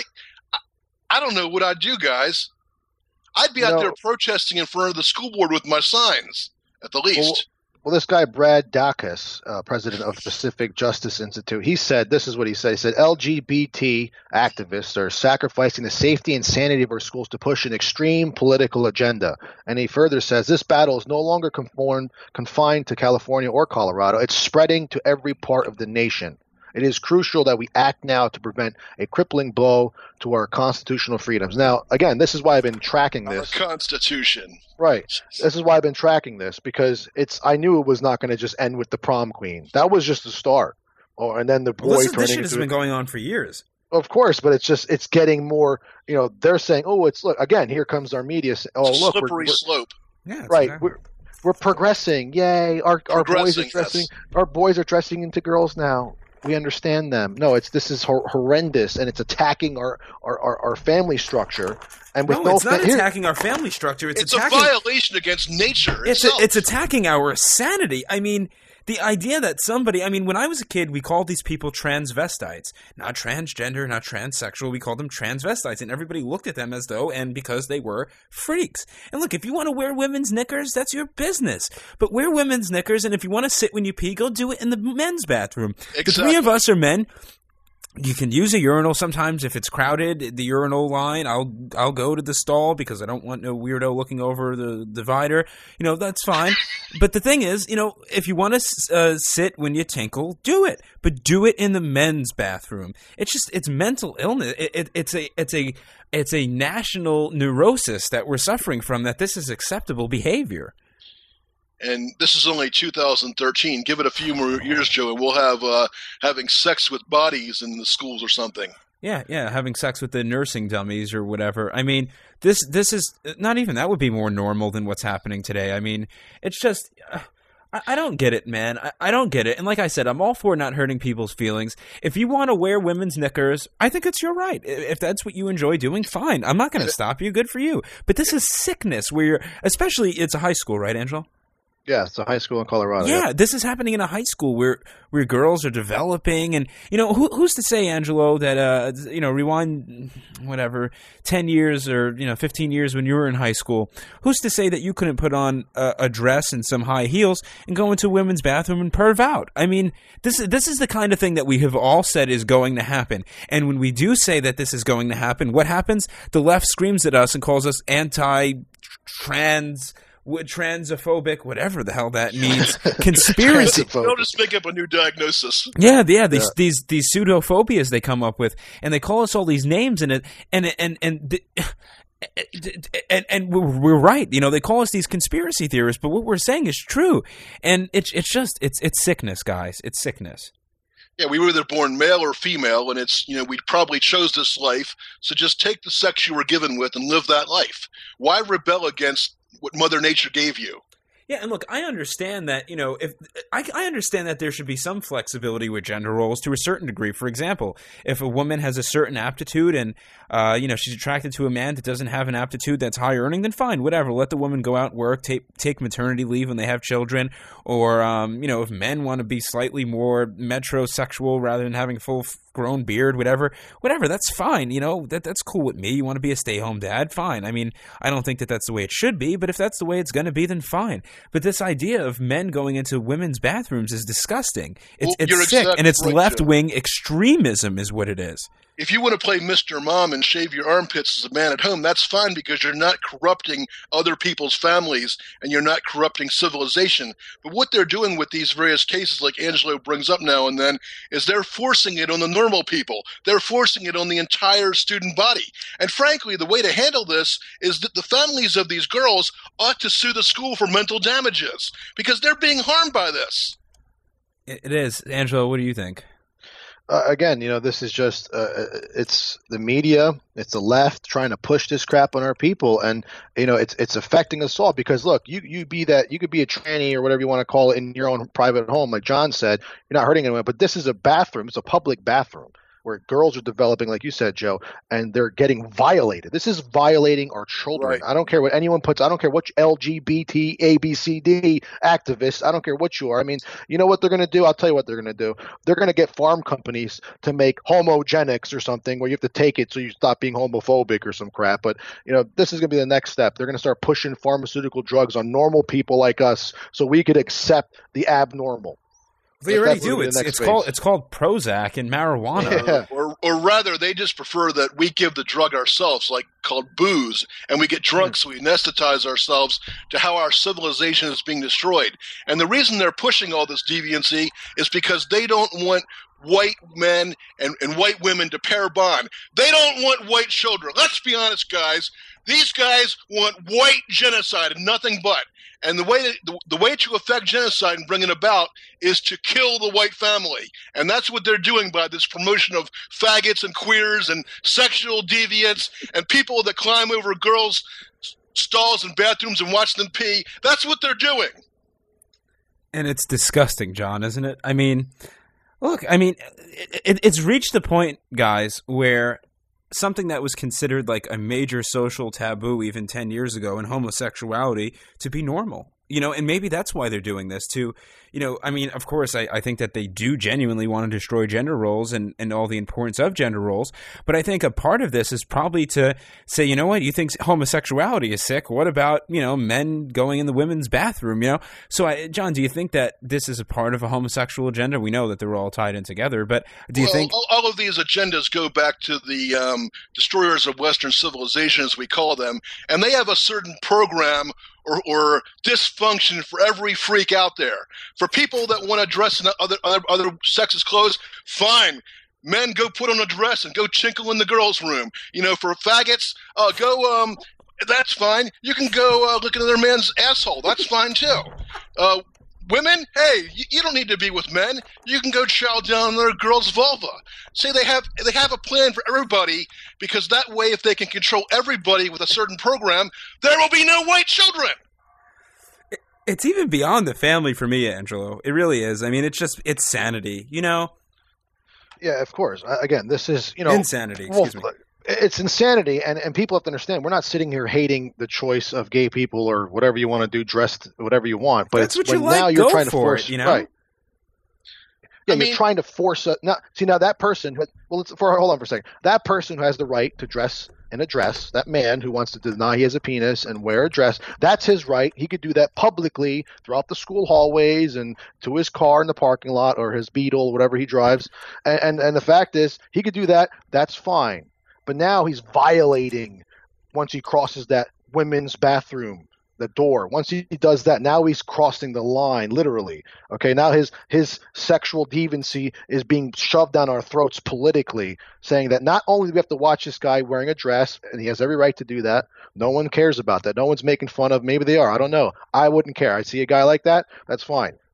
C: I don't know what I'd do, guys. I'd be
D: You
C: out
D: know-
C: there protesting in front of the school board with my signs, at the least.
D: Well, well, this guy, Brad Dacus, uh, president of the Pacific Justice Institute, he said, this is what he said. He said, L G B T activists are sacrificing the safety and sanity of our schools to push an extreme political agenda. And he further says, this battle is no longer conformed, confined to California or Colorado. It's spreading to every part of the nation. It is crucial that we act now to prevent a crippling blow to our constitutional freedoms. Now, again, this is why I've been tracking
C: Our
D: this.
C: Constitution.
D: Right. This is why I've been tracking this, because it's. I knew it was not going to just end with the prom queen. That was just the start. Oh, and then the boy
B: Well, this, is-
D: turning
B: this shit has
D: into.
B: been going on for years.
D: Of course, but it's just it's getting more. You know, they're saying, "Oh, it's look again." Here comes our media. say- Oh,
C: It's a
D: look, we're,
C: slippery
D: we're-
C: slope.
B: Yeah, that's
D: right.
B: exactly.
D: We're, we're progressing. Yay! Our our boys are
C: Progressing,
D: dressing.
C: yes.
D: Our boys are dressing into girls now. We understand them. No, it's this is hor- horrendous, and it's attacking our our, our, our family structure. And with
B: No,
D: no,
B: it's not
D: fa- here-
B: attacking our family structure. It's,
C: It's
B: attacking.
C: a violation against nature
B: It's a,
C: itself.
B: it's attacking our sanity. I mean, the idea that somebody. I mean, when I was a kid, we called these people transvestites, not transgender, not transsexual. We called them transvestites, and everybody looked at them as though, and because they were freaks. And look, if you want to wear women's knickers, that's your business. But wear women's knickers, and if you want to sit when you pee, go do it in the men's bathroom. The three of
C: Exactly.
B: us are men. You can use a urinal sometimes if it's crowded. The urinal line, I'll I'll go to the stall because I don't want no weirdo looking over the divider. You know, that's fine. But the thing is, you know, if you want to uh, sit when you tinkle, do it. But do it in the men's bathroom. It's just it's mental illness. It, it, it's a it's a it's a national neurosis that we're suffering from. That this is acceptable behavior.
C: And this is only two thousand thirteen. Give it a few more years, Joe, and we'll have uh, having sex with bodies in the schools or something.
B: Yeah, yeah, having sex with the nursing dummies or whatever. I mean, this this is not even that would be more normal than what's happening today. I mean, it's just uh, I, I don't get it, man. I, I don't get it. And like I said, I'm all for not hurting people's feelings. If you want to wear women's knickers, I think it's your right. I- If that's what you enjoy doing, fine. I'm not going to stop you. Good for you. But this is sickness where you're, especially it's a high school, right, Angelo?
D: yeah, it's a high school in Colorado.
B: Yeah, this is happening in a high school where where girls are developing, and you know who, who's to say, Angelo, that uh you know rewind whatever ten years or you know fifteen years when you were in high school, who's to say that you couldn't put on a, a dress and some high heels and go into a women's bathroom and perv out? I mean, this is this is the kind of thing that we have all said is going to happen, and when we do say that this is going to happen, what happens? The left screams at us and calls us anti-trans. Transphobic, whatever the hell that means, conspiracy.
C: They'll just make up a new diagnosis.
B: Yeah, yeah, these
D: Yeah.
B: these these pseudophobias they come up with, and they call us all these names, and it and and and. the, And, and we're, we're right, you know. They call us these conspiracy theorists, but what we're saying is true, and it's it's just it's it's sickness, guys. It's sickness.
C: Yeah, we were either born male or female, and it's, you know, we probably chose this life, so just take the sex you were given with and live that life. Why rebel against what Mother Nature gave you?
B: Yeah, and look, I understand that, you know, if I, I understand that there should be some flexibility with gender roles to a certain degree. For example, if a woman has a certain aptitude and, uh, you know, she's attracted to a man that doesn't have an aptitude that's high earning, then fine, whatever. Let the woman go out and work, take, take maternity leave when they have children. Or, um, you know, if men want to be slightly more metrosexual rather than having a full grown beard, whatever, whatever, that's fine. You know, that that's cool with me. You want to be a stay-home dad? Fine. I mean, I don't think that that's the way it should be, but if that's the way it's going to be, then fine. But this idea of men going into women's bathrooms is disgusting. It's,
C: Well,
B: it's
C: you're
B: sick,
C: exactly
B: and it's
C: right, Joe.
B: left-wing extremism is what it is.
C: If you want to play Mister Mom and shave your armpits as a man at home, that's fine because you're not corrupting other people's families and you're not corrupting civilization. But what they're doing with these various cases, like Angelo brings up now and then, is they're forcing it on the normal people. They're forcing it on the entire student body. And frankly, the way to handle this is that the families of these girls ought to sue the school for mental damages because they're being harmed by this.
B: It, it is. Angelo, what do you think?
D: Uh, again, you know, this is just uh, it's the media, it's the left trying to push this crap on our people, and you know, it's it's affecting us all. Because look, you you be that you could be a tranny or whatever you want to call it in your own private home, like John said, you're not hurting anyone. But this is a bathroom; it's a public bathroom where girls are developing, like you said, Joe, and they're getting violated. This is violating our children.
C: Right.
D: I don't care what anyone puts. I don't care what L G B T, A B C D activists. I don't care what you are. I mean, you know what they're going to do? I'll tell you what they're going to do. They're going to get farm companies to make homogenics or something where you have to take it so you stop being homophobic or some crap. But, you know, this is going to be the next step. They're going to start pushing pharmaceutical drugs on normal people like us so we could accept the abnormal.
B: They
D: Like,
B: already
D: that's
B: do.
D: really the
B: It's
D: next
B: it's
D: phase.
B: called it's called Prozac and marijuana.
D: Yeah.
C: Or, or rather, they just prefer that we give the drug ourselves, like called booze, and we get drunk so we anesthetize ourselves to how our civilization is being destroyed. And the reason they're pushing all this deviancy is because they don't want white men and, and white women to pair bond. They don't want white children. Let's be honest, guys. These guys want white genocide and nothing but. And the way that, the, the way to affect genocide and bring it about is to kill the white family. And that's what they're doing by this promotion of faggots and queers and sexual deviants and people that climb over girls' stalls and bathrooms and watch them pee. That's what they're doing.
B: And it's disgusting, John, isn't it? I mean, look, I mean, it, it, it's reached the point, guys, where something that was considered like a major social taboo even ten years ago in homosexuality to be normal. You know, and maybe that's why they're doing this too. You know, I mean, of course, I, I think that they do genuinely want to destroy gender roles and, and all the importance of gender roles. But I think a part of this is probably to say, you know what, you think homosexuality is sick. What about, you know, men going in the women's bathroom, you know? So, I, John, do you think that this is a part of a homosexual agenda? We know that they're all tied in together, but do you
C: well,
B: think...
C: all, all of these agendas go back to the um, destroyers of Western civilization, as we call them, and they have a certain program Or, or dysfunction for every freak out there. For people that want to dress in other, other other sexes' clothes, fine. Men, go put on a dress and go chinkle in the girls' room. You know, for faggots, uh, go. Um, that's fine. You can go uh, look at another man's asshole. That's fine too. Uh, women, hey, you, you don't need to be with men. You can go chow down on their girl's vulva. See, they have they have a plan for everybody because that way, if they can control everybody with a certain program, there will be no white children.
B: It's even beyond the family for me, Angelo. It really is. I mean, it's just, it's sanity, you know?
D: Yeah, of course. Uh, Again, this is, you know,
B: Insanity, excuse
D: well,
B: me.
D: It's insanity, and, and people have to understand, we're not sitting here hating the choice of gay people or whatever you want to do, dressed whatever you want. But
B: That's
D: it's
B: what you
D: when
B: like,
D: now you're
B: go
D: trying to
B: for
D: force
B: it, you know?
D: Right. Yeah,
C: I
D: you're
C: mean-
D: trying to force a now. See now that person. Who, well, let's, for hold on for a second. That person who has the right to dress in a dress, that man who wants to deny he has a penis and wear a dress, that's his right. He could do that publicly throughout the school hallways and to his car in the parking lot or his Beetle, whatever he drives. And and, and the fact is, he could do that. That's fine. But now he's violating once he crosses that women's bathroom, the door. Once he does that, now he's crossing the line, literally. Okay, now his his sexual deviancy is being shoved down our throats politically, saying that not only do we have to watch this guy wearing a dress, and he has every right to do that, no one cares about that. No one's making fun of, maybe they are, I don't know. I wouldn't care. I see a guy like that, that's fine.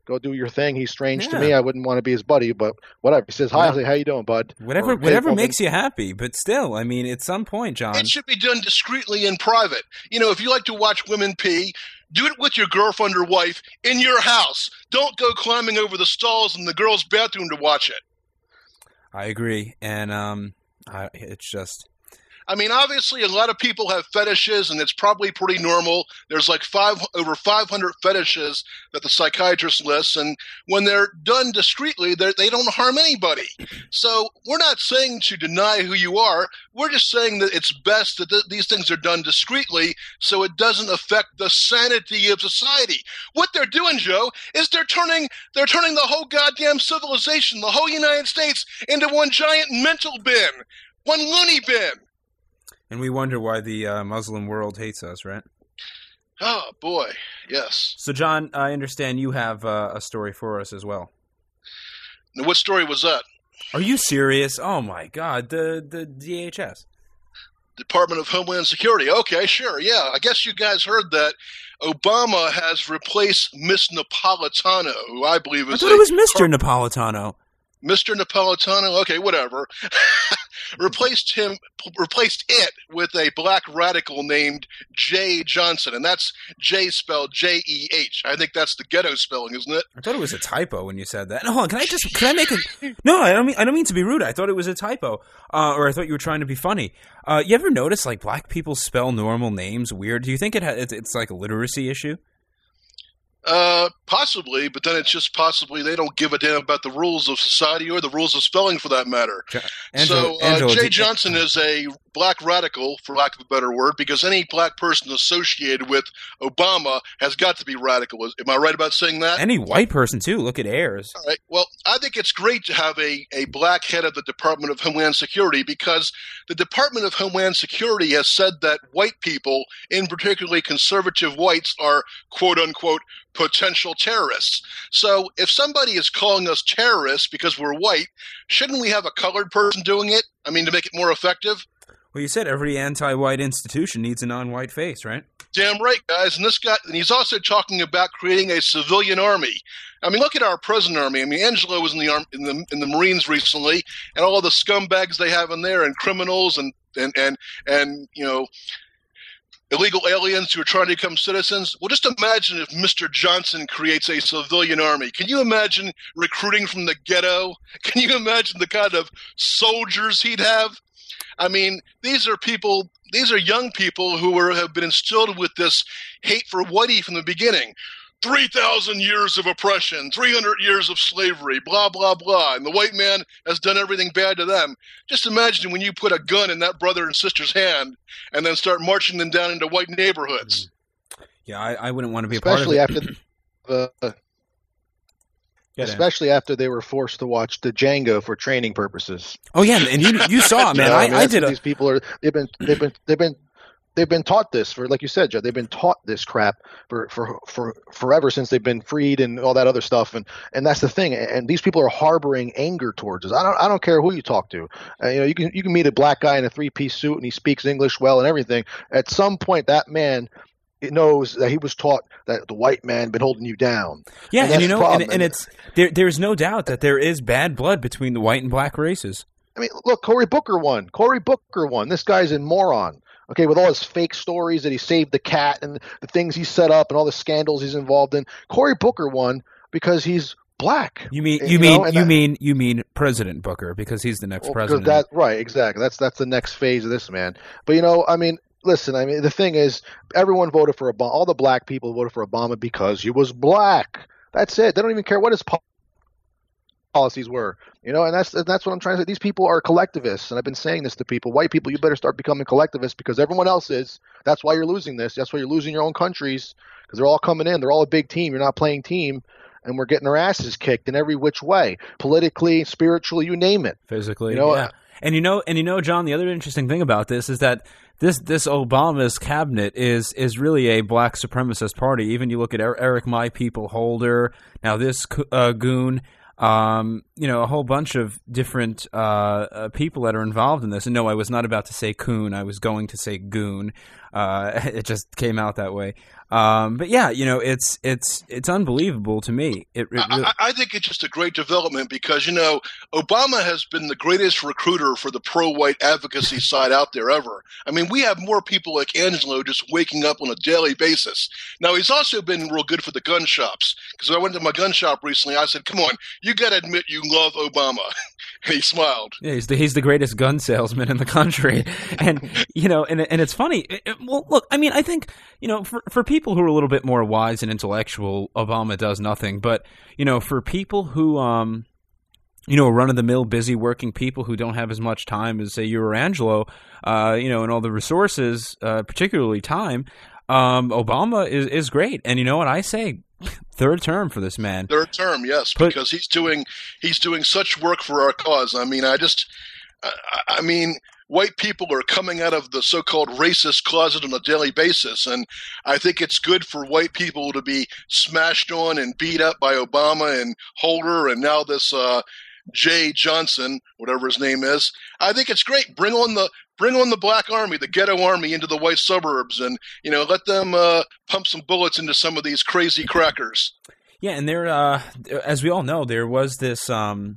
D: go do your thing. He's strange
B: Yeah.
D: to me. I wouldn't want to be his buddy, but whatever. He says hi. I say, how you doing, bud?
B: Whatever,
D: Or, "Hey,
B: whatever
D: woman."
B: makes you happy. But still, I mean, at some point, John.
C: It should be done discreetly in private. You know, if you like to watch women pee, do it with your girlfriend or wife in your house. Don't go climbing over the stalls in the girls' bathroom to watch it.
B: I agree, and um, I, it's just.
C: I mean, obviously, a lot of people have fetishes, and it's probably pretty normal. There's like five over five hundred fetishes that the psychiatrist lists, and when they're done discreetly, they're, they don't harm anybody. So we're not saying to deny who you are. We're just saying that it's best that th- these things are done discreetly so it doesn't affect the sanity of society. What they're doing, Joe, is they're turning they're turning the whole goddamn civilization, the whole United States, into one giant mental bin, one loony bin.
B: And we wonder why the uh, Muslim world hates us, right?
C: Oh, boy, yes.
B: So, John, I understand you have uh, a story for us as well.
C: Now, what story was that?
B: Are you serious? Oh, my God, the, the D H S.
C: Department of Homeland Security. Okay, sure, yeah. I guess you guys heard that Obama has replaced Miss Napolitano, who I believe
B: I
C: is
B: thought
C: a
B: it was Mister
C: car-
B: Napolitano.
C: Mister Napolitano, okay, whatever, replaced him, replaced it with a black radical named Jay Johnson, and that's Jay spelled J E H. I think that's the ghetto spelling, isn't it?
B: I thought it was a typo when you said that. No, hold on, can I just can I make a no? I don't mean I don't mean to be rude. I thought it was a typo, uh, or I thought you were trying to be funny. Uh, you ever notice like black people spell normal names weird? Do you think it ha- it's, it's like a literacy issue?
C: Uh, possibly, but then it's just possibly they don't give a damn about the rules of society or the rules of spelling for that matter.
B: Angela,
C: so uh,
B: Angela,
C: Jay
B: do-
C: Johnson is a black radical, for lack of a better word, because any black person associated with Obama has got to be radical. Am I right about saying that?
B: Any white person too. Look at Ayers.
C: All right. Well, I think it's great to have a, a black head of the Department of Homeland Security because the Department of Homeland Security has said that white people, in particularly conservative whites, are quote unquote potential terrorists. So if somebody is calling us terrorists because we're white, shouldn't we have a colored person doing it? I mean, to make it more effective?
B: Well, you said every anti-white institution needs a non-white face, right?
C: Damn right, guys. And this guy, and he's also talking about creating a civilian army. I mean, look at our present army. I mean, Angelo was in the arm, in the in the Marines recently, and all the scumbags they have in there, and criminals, and and and and you know, illegal aliens who are trying to become citizens. Well, just imagine if Mister Johnson creates a civilian army. Can you imagine recruiting from the ghetto? Can you imagine the kind of soldiers he'd have? I mean, these are people, these are young people who are, have been instilled with this hate for whitey from the beginning. three thousand years of oppression, three hundred years of slavery, blah, blah, blah. And the white man has done everything bad to them. Just imagine when you put a gun in that brother and sister's hand and then start marching them down into white neighborhoods.
B: Yeah, I, I wouldn't want to be
D: Especially
B: a part of it.
D: after the,
B: Get in.
D: especially after they were forced to watch the Django for training purposes.
B: Oh yeah, and you you saw it, man.
D: You know,
B: I,
D: mean,
B: I
D: that's
B: did
D: what
B: a
D: these people are. They've been. They've been. They've been. They've been taught this for, like you said, Joe. They've been taught this crap for, for, for forever since they've been freed and all that other stuff. And, and that's the thing. And these people are harboring anger towards us. I don't I don't care who you talk to. Uh, you know, you can you can meet a black guy in a three piece suit and he speaks English well and everything. At some point, that man knows that he was taught that the white man been holding you down.
B: yeah,
D: and
B: and, you
D: that's
B: know,
D: the problem.
B: and, and it's there. There's no doubt that there is bad blood between the white and black races.
D: I mean, look, Cory Booker won. Cory Booker won. This guy's a moron. Okay, with all his fake stories that he saved the cat and the things he set up and all the scandals he's involved in. Cory Booker won because he's black.
B: You mean you,
D: You
B: mean
D: know, and
B: you
D: that-
B: mean you mean President Booker because he's the next
D: Well, because
B: president.
D: that right, exactly. That's that's the next phase of this man. But you know, I mean, listen. I mean, the thing is, everyone voted for Obama. All the black people voted for Obama because he was black. That's it. They don't even care what his po- policies were. You know, and that's that's what I'm trying to say. These people are collectivists, and I've been saying this to people. White people, you better start becoming collectivists because everyone else is. That's why you're losing this. That's why you're losing your own countries because they're all coming in. They're all a big team. You're not playing team. And we're getting our asses kicked in every which way, politically, spiritually, you name it.
B: physically.
D: You know,
B: yeah. And you know, and you know, John. The other interesting thing about this is that this this Obama's cabinet is is really a black supremacist party. Even you look at Er- Eric My People Holder. Now this uh, goon. Um, you know, a whole bunch of different uh, uh, people that are involved in this. And no, I was not about to say coon. I was going to say goon. Uh, it just came out that way. Um, but yeah, you know, it's it's it's unbelievable to me. It, it really...
C: I, I think it's just a great development because, you know, Obama has been the greatest recruiter for the pro-white advocacy side out there ever. I mean, we have more people like Angelo just waking up on a daily basis. Now, he's also been real good for the gun shops because when I went to my gun shop recently, I said, come on, you got to admit you love Obama. And he smiled.
B: Yeah, he's the, he's the greatest gun salesman in the country. And, you know, and and it's funny. It, it, well, look, I mean, I think, you know, for, for people who are a little bit more wise and intellectual, Obama does nothing. But, you know, for people who, um, you know, run-of-the-mill, busy working people who don't have as much time as, say, you or Angelo, uh, you know, and all the resources, uh, particularly time, um, Obama is, is great. And you know what I say? Third term for this man.
C: Third term, yes,
B: Put,
C: because he's doing he's doing such work for our cause. I mean, I just, I, I mean, white people are coming out of the so-called racist closet on a daily basis, and I think it's good for white people to be smashed on and beat up by Obama and Holder and now this uh, Jay Johnson, whatever his name is. I think it's great. Bring on the Bring on the black army, the ghetto army into the white suburbs and, you know, let them uh, pump some bullets into some of these crazy crackers.
B: Yeah, and there, uh, as we all know, there was this um,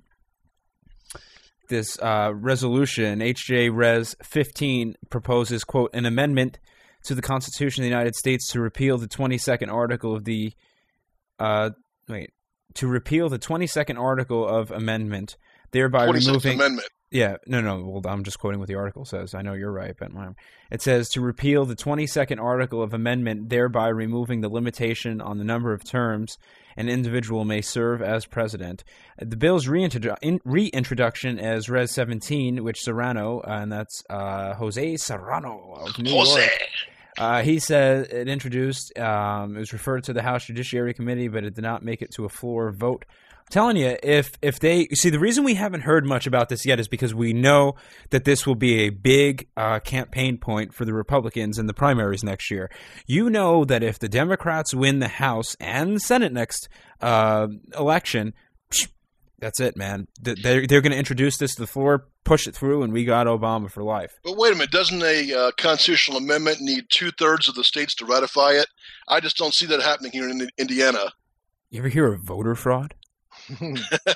B: this uh, resolution, H J Res fifteen proposes, quote, an amendment to the Constitution of the United States to repeal the twenty-second article of the, uh, wait, to repeal the twenty-second article of amendment, thereby removing...
C: Amendment.
B: Yeah, no, no, well, I'm just quoting what the article says. I know you're right, but it says to repeal the twenty-second article of amendment, thereby removing the limitation on the number of terms an individual may serve as president. The bill's reintrodu- in, reintroduction as Res seventeen, which Serrano, uh, and that's uh, Jose Serrano of New
C: Jose.
B: York, uh, he said it introduced, um, it was referred to the House Judiciary Committee, but it did not make it to a floor vote. I'm telling you, if if they see the reason we haven't heard much about this yet is because we know that this will be a big uh, campaign point for the Republicans in the primaries next year. You know that if the Democrats win the House and the Senate next uh, election, psh, that's it, man. They're they're going to introduce this to the floor, push it through, and we got Obama for life.
C: But wait a minute, doesn't a uh, constitutional amendment need two thirds of the states to ratify it? I just don't see that happening here in Indiana.
B: You ever hear of voter fraud? How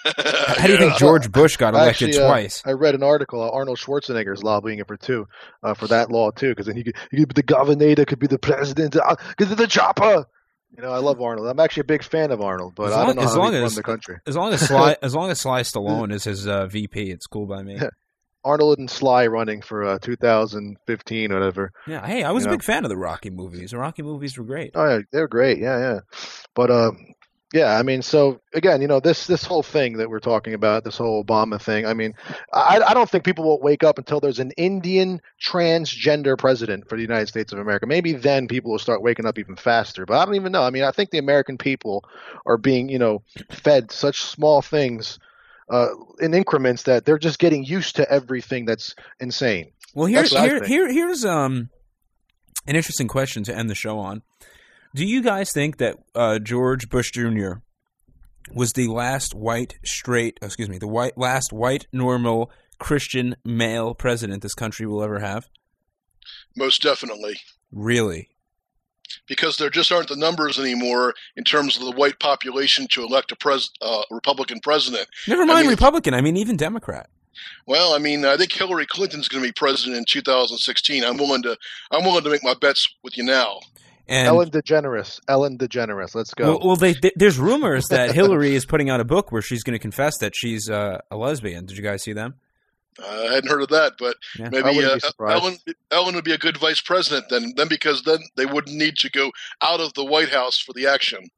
B: do you think George Bush got elected
D: Actually, uh,
B: twice?
D: I read an article. Uh, Arnold Schwarzenegger is lobbying it for two, uh, for that law too, because then he could, he could be the governor, could be the president, because uh, of the chopper. You know, I love Arnold. I'm actually a big fan of Arnold, but
B: long,
D: I don't know
B: as
D: how
B: long
D: he
B: as,
D: run the country.
B: As long as Sly, as long as Sly Stallone is his uh, V P, it's cool by me.
D: Arnold and Sly running for uh, two thousand fifteen, whatever.
B: Yeah, hey, I was
D: you
B: a
D: know?
B: big fan of the Rocky movies. The Rocky movies were great.
D: Oh yeah, they're great. Yeah, yeah. But um. Yeah, I mean, so again, you know, this this whole thing that we're talking about, this whole Obama thing. I mean, I, I don't think people will wake up until there's an Indian transgender president for the United States of America. Maybe then people will start waking up even faster. But I don't even know. I mean, I think the American people are being, you know, fed such small things uh, in increments that they're just getting used to everything that's insane.
B: Well, here's
D: That's what I
B: here,
D: think.
B: here here's um an interesting question to end the show on. Do you guys think that uh, George Bush Junior was the last white, straight, excuse me, the white last white, normal, Christian male president this country will ever have?
C: Most definitely.
B: Really?
C: Because there just aren't the numbers anymore in terms of the white population to elect a pres- uh, Republican president.
B: Never mind
C: I mean,
B: Republican. I mean, even Democrat.
C: Well, I mean, I think Hillary Clinton's going to be president in two thousand sixteen. I'm willing to, I'm willing to make my bets with you now.
B: And,
D: Ellen DeGeneres. Ellen DeGeneres. Let's go.
B: Well, well they, they, there's rumors that Hillary is putting out a book where she's going to confess that she's uh, a lesbian. Did you guys see them?
C: Uh, I hadn't heard of that, but
B: Yeah.
D: I
C: maybe
D: wouldn't
C: uh,
D: be surprised.
C: Ellen, Ellen would be a good vice president then, then because then they wouldn't need to go out of the White House for the action.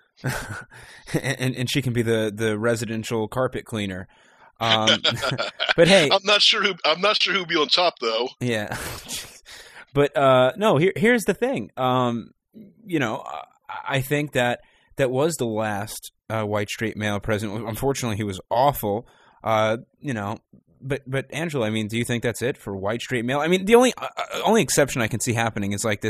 B: and, and she can be the, the residential carpet cleaner. Um, but hey,
C: I'm not sure who I'm not sure who'd be on top though.
B: yeah. But uh, no, here here's the thing. Um, you know, I think that that was the last uh, white straight male president. Unfortunately, he was awful. Uh, you know, but but Angela, I mean, do you think that's it for white straight male? I mean, the only uh, only exception I can see happening is like this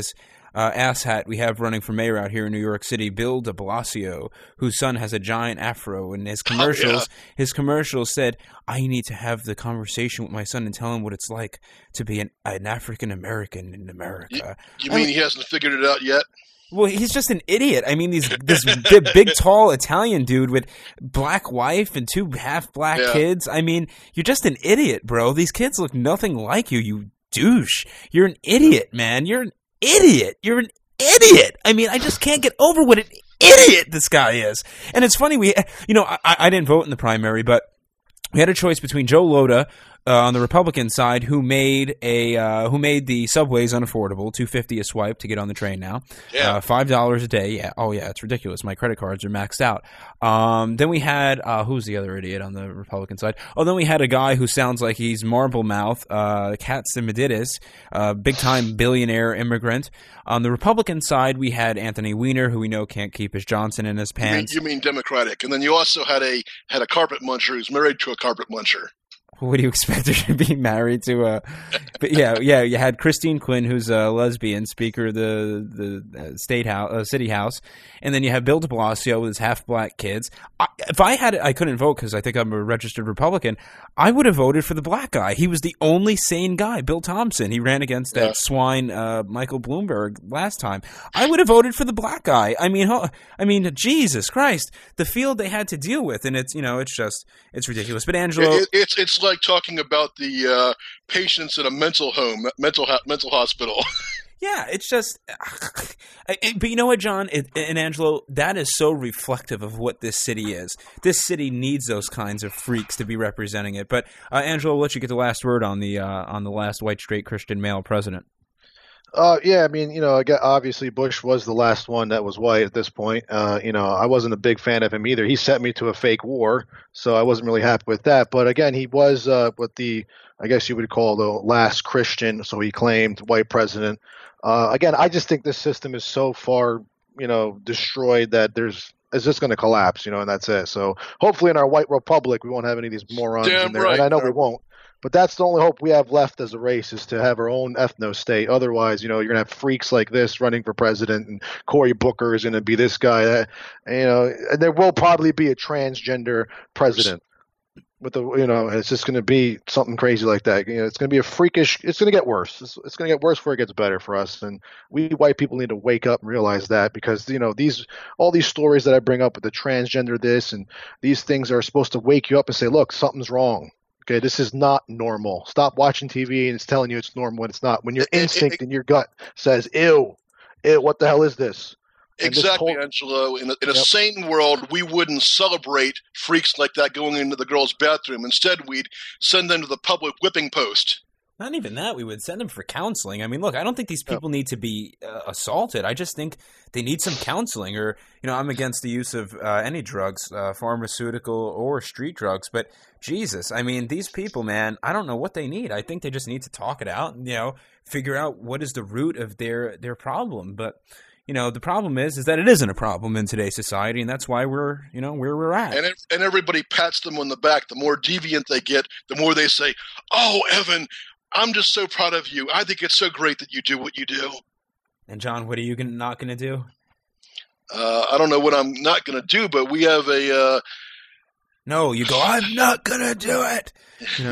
B: Uh, asshat we have running for mayor out here in New York City, Bill de Blasio, whose son has a giant afro. And his commercials,
C: oh, yeah.
B: his commercials said, I need to have the conversation with my son and tell him what it's like to be an, an African-American in America.
C: You, you mean I mean, he hasn't figured it out yet?
B: Well, he's just an idiot. I mean, these this big, big, tall Italian dude with black wife and two half-black
C: yeah.
B: kids. I mean, you're just an idiot, bro. These kids look nothing like you, you douche. You're an idiot, man. You're an idiot. You're an idiot. I mean, I just can't get over what an idiot this guy is. And it's funny, we, you know, I, I didn't vote in the primary, but we had a choice between Joe Lhota uh, on the Republican side, who made a uh, who made the subways unaffordable, two fifty a swipe to get on the train now,
C: yeah,
B: uh, five dollars a day. Yeah, oh yeah, it's ridiculous. My credit cards are maxed out. Um, then we had uh, who's the other idiot on the Republican side? Oh, then we had a guy who sounds like he's Marble Mouth, uh, Katsimidis, uh, big time billionaire immigrant. On the Republican side, we had Anthony Weiner, who we know can't keep his Johnson in his pants.
C: You mean, you mean Democratic, and then you also had a had a carpet muncher who's married to a carpet muncher.
B: What do you expect her to be married to? A, but yeah, yeah. You had Christine Quinn, who's a lesbian, Speaker of the the state house, uh, city house, and then you have Bill de Blasio with his half black kids. I, if I had, I couldn't vote because I think I'm a registered Republican. I would have voted for the black guy. He was the only sane guy, Bill Thompson. He ran against that yeah. swine uh, Michael Bloomberg last time. I would have voted for the black guy. I mean, I mean, Jesus Christ, the field they had to deal with, and it's you know, it's just it's ridiculous. But Angelo,
C: it, it's it's like talking about the uh, patients in a mental home, mental mental hospital.
B: Yeah, it's just. But you know what, John it, and Angelo, that is so reflective of what this city is. This city needs those kinds of freaks to be representing it. But uh, Angelo, I'll let you get the last word on the uh, on the last white straight Christian male president.
D: Uh, yeah, I mean, you know, again, obviously Bush was the last one that was white at this point. Uh, you know, I wasn't a big fan of him either. He sent me to a fake war, so I wasn't really happy with that. But again, he was uh, what the, I guess you would call the last Christian, so he claimed, white president. Uh, again, I just think this system is so far, you know, destroyed that there's it's just going to collapse, you know, and that's it. So hopefully in our white republic, we won't have any of these morons
C: Damn
D: in there.
C: right.
D: And I know we won't. But that's the only hope we have left as a race is to have our own ethno-state. Otherwise, you know, you're going to have freaks like this running for president, and Cory Booker is going to be this guy. That, you know, and there will probably be a transgender president. With the, you know, it's just going to be something crazy like that. You know, it's going to be a freakish. It's going to get worse. It's, it's going to get worse before it gets better for us. And we white people need to wake up and realize that, because you know these all these stories that I bring up with the transgender this and these things are supposed to wake you up and say, look, something's wrong. Okay, this is not normal. Stop watching T V and it's telling you it's normal when it's not. When your instinct in your gut says, ew, ew, what the hell is this? And
C: exactly,
D: this whole,
C: Angelo. In a, in a
D: yep.
C: sane world, we wouldn't celebrate freaks like that going into the girls' bathroom. Instead, we'd send them to the public whipping post.
B: Not even that. We would send them for counseling. I mean, look, I don't think these people need to be uh, assaulted. I just think they need some counseling. Or, you know, I'm against the use of uh, any drugs, uh, pharmaceutical or street drugs. But Jesus, I mean, these people, man, I don't know what they need. I think they just need to talk it out and, you know, figure out what is the root of their their problem. But, you know, the problem is is that it isn't a problem in today's society, and that's why we're, you know, where we're at.
C: And it, and everybody pats them on the back. The more deviant they get, the more they say, "Oh, Evan, I'm just so proud of you. I think it's so great that you do what you do."
B: And John, what are you gonna, not going to do?
C: Uh, I don't know what I'm not going to do, but we have a. Uh...
B: No, you go, I'm not going to do it. You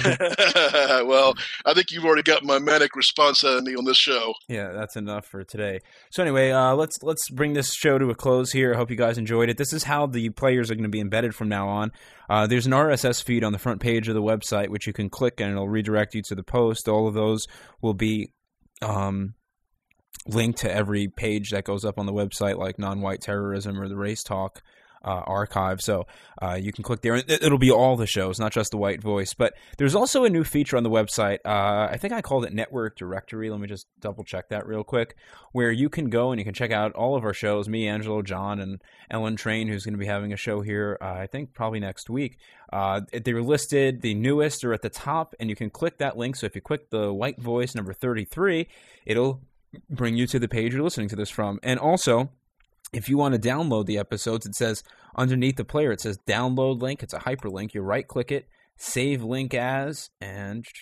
B: know,
C: well, I think you've already got my manic response out of me on this show.
B: Yeah, that's enough for today. So anyway, uh, let's let's bring this show to a close here. I hope you guys enjoyed it. This is how the players are going to be embedded from now on. Uh, there's an R S S feed on the front page of the website, which you can click and it'll redirect you to the post. All of those will be um, linked to every page that goes up on the website, like non-white terrorism or the race talk Uh, archive, so uh, you can click there. It'll be all the shows, not just the White Voice. But there's also a new feature on the website. Uh, I think I called it Network Directory. Let me just double check that real quick. Where you can go and you can check out all of our shows. Me, Angelo, John, and Ellen Train, who's going to be having a show here. Uh, I think probably next week. Uh, they're listed. The newest are at the top, and you can click that link. So if you click the White Voice number thirty-three, it'll bring you to the page you're listening to this from. And also, if you want to download the episodes, it says underneath the player, it says download link. It's a hyperlink. You right-click it, save link as, and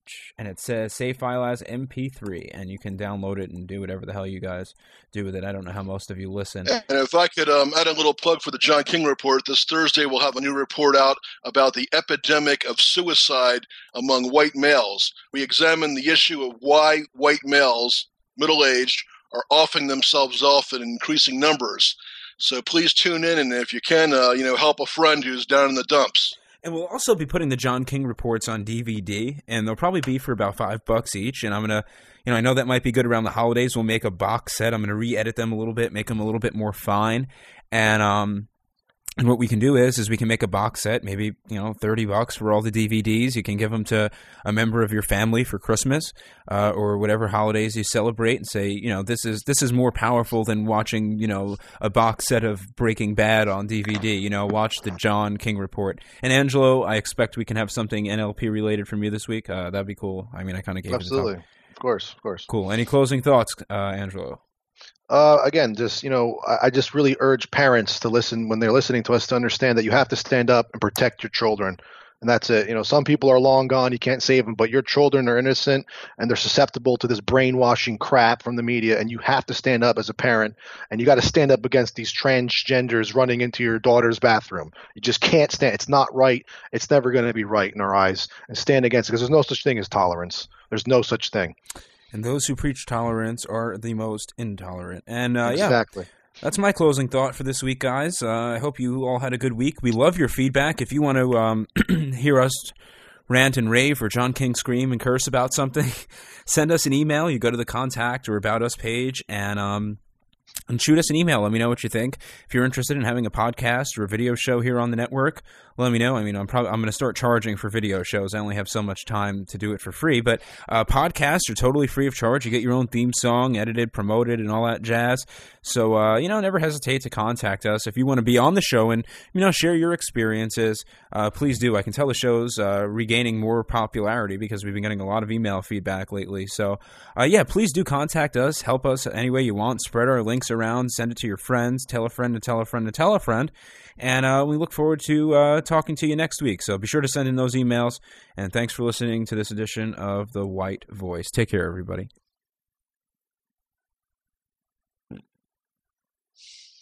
B: and it says save file as M P three, and you can download it and do whatever the hell you guys do with it. I don't know how most of you listen.
C: And if I could um, add a little plug for the John King Report, this Thursday we'll have a new report out about the epidemic of suicide among white males. We examine the issue of why white males, middle-aged, are offing themselves off in increasing numbers. So please tune in, and if you can, uh, you know, help a friend who's down in the dumps.
B: And we'll also be putting the John King Reports on D V D, and they'll probably be for about five bucks each. And I'm going to, you know, I know that might be good around the holidays. We'll make a box set. I'm going to re-edit them a little bit, make them a little bit more fine. And, um, and what we can do is, is we can make a box set, maybe, you know, thirty bucks for all the D V Ds. You can give them to a member of your family for Christmas, uh, or whatever holidays you celebrate, and say, you know, this is, this is more powerful than watching, you know, a box set of Breaking Bad on D V D. You know, watch the John King Report. And Angelo, I expect we can have something N L P related from you this week. Uh, that'd be cool. I mean, I kind of gave
D: Absolutely.
B: it a talk.
D: Of course, of course.
B: Cool. Any closing thoughts, uh, Angelo?
D: Uh, again, just, you know, I, I just really urge parents to listen when they're listening to us to understand that you have to stand up and protect your children. And that's it. You know, some people are long gone. You can't save them, but your children are innocent and they're susceptible to this brainwashing crap from the media. And you have to stand up as a parent, and you got to stand up against these transgenders running into your daughter's bathroom. You just can't stand. It's not right. It's never going to be right in our eyes, and stand against it, because there's no such thing as tolerance. There's no such thing.
B: And those who preach tolerance are the most intolerant. And uh,
D: exactly.
B: yeah, that's my closing thought for this week, guys. Uh, I hope you all had a good week. We love your feedback. If you want to um, hear us rant and rave or John King scream and curse about something, send us an email. You go to the contact or about us page and um, and shoot us an email. Let me know what you think. If you're interested in having a podcast or a video show here on the network, let me know. I mean, I'm probably I'm going to start charging for video shows. I only have so much time to do it for free. But uh, podcasts are totally free of charge. You get your own theme song, edited, promoted, and all that jazz. So, uh, you know, never hesitate to contact us. If you want to be on the show and, you know, share your experiences, uh, please do. I can tell the show's uh, regaining more popularity because we've been getting a lot of email feedback lately. So, uh, yeah, please do contact us. Help us any way you want. Spread our links around. Send it to your friends. Tell a friend to tell a friend to tell a friend. And uh, we look forward to uh, talking to you next week. So be sure to send in those emails. And thanks for listening to this edition of The White Voice. Take care, everybody.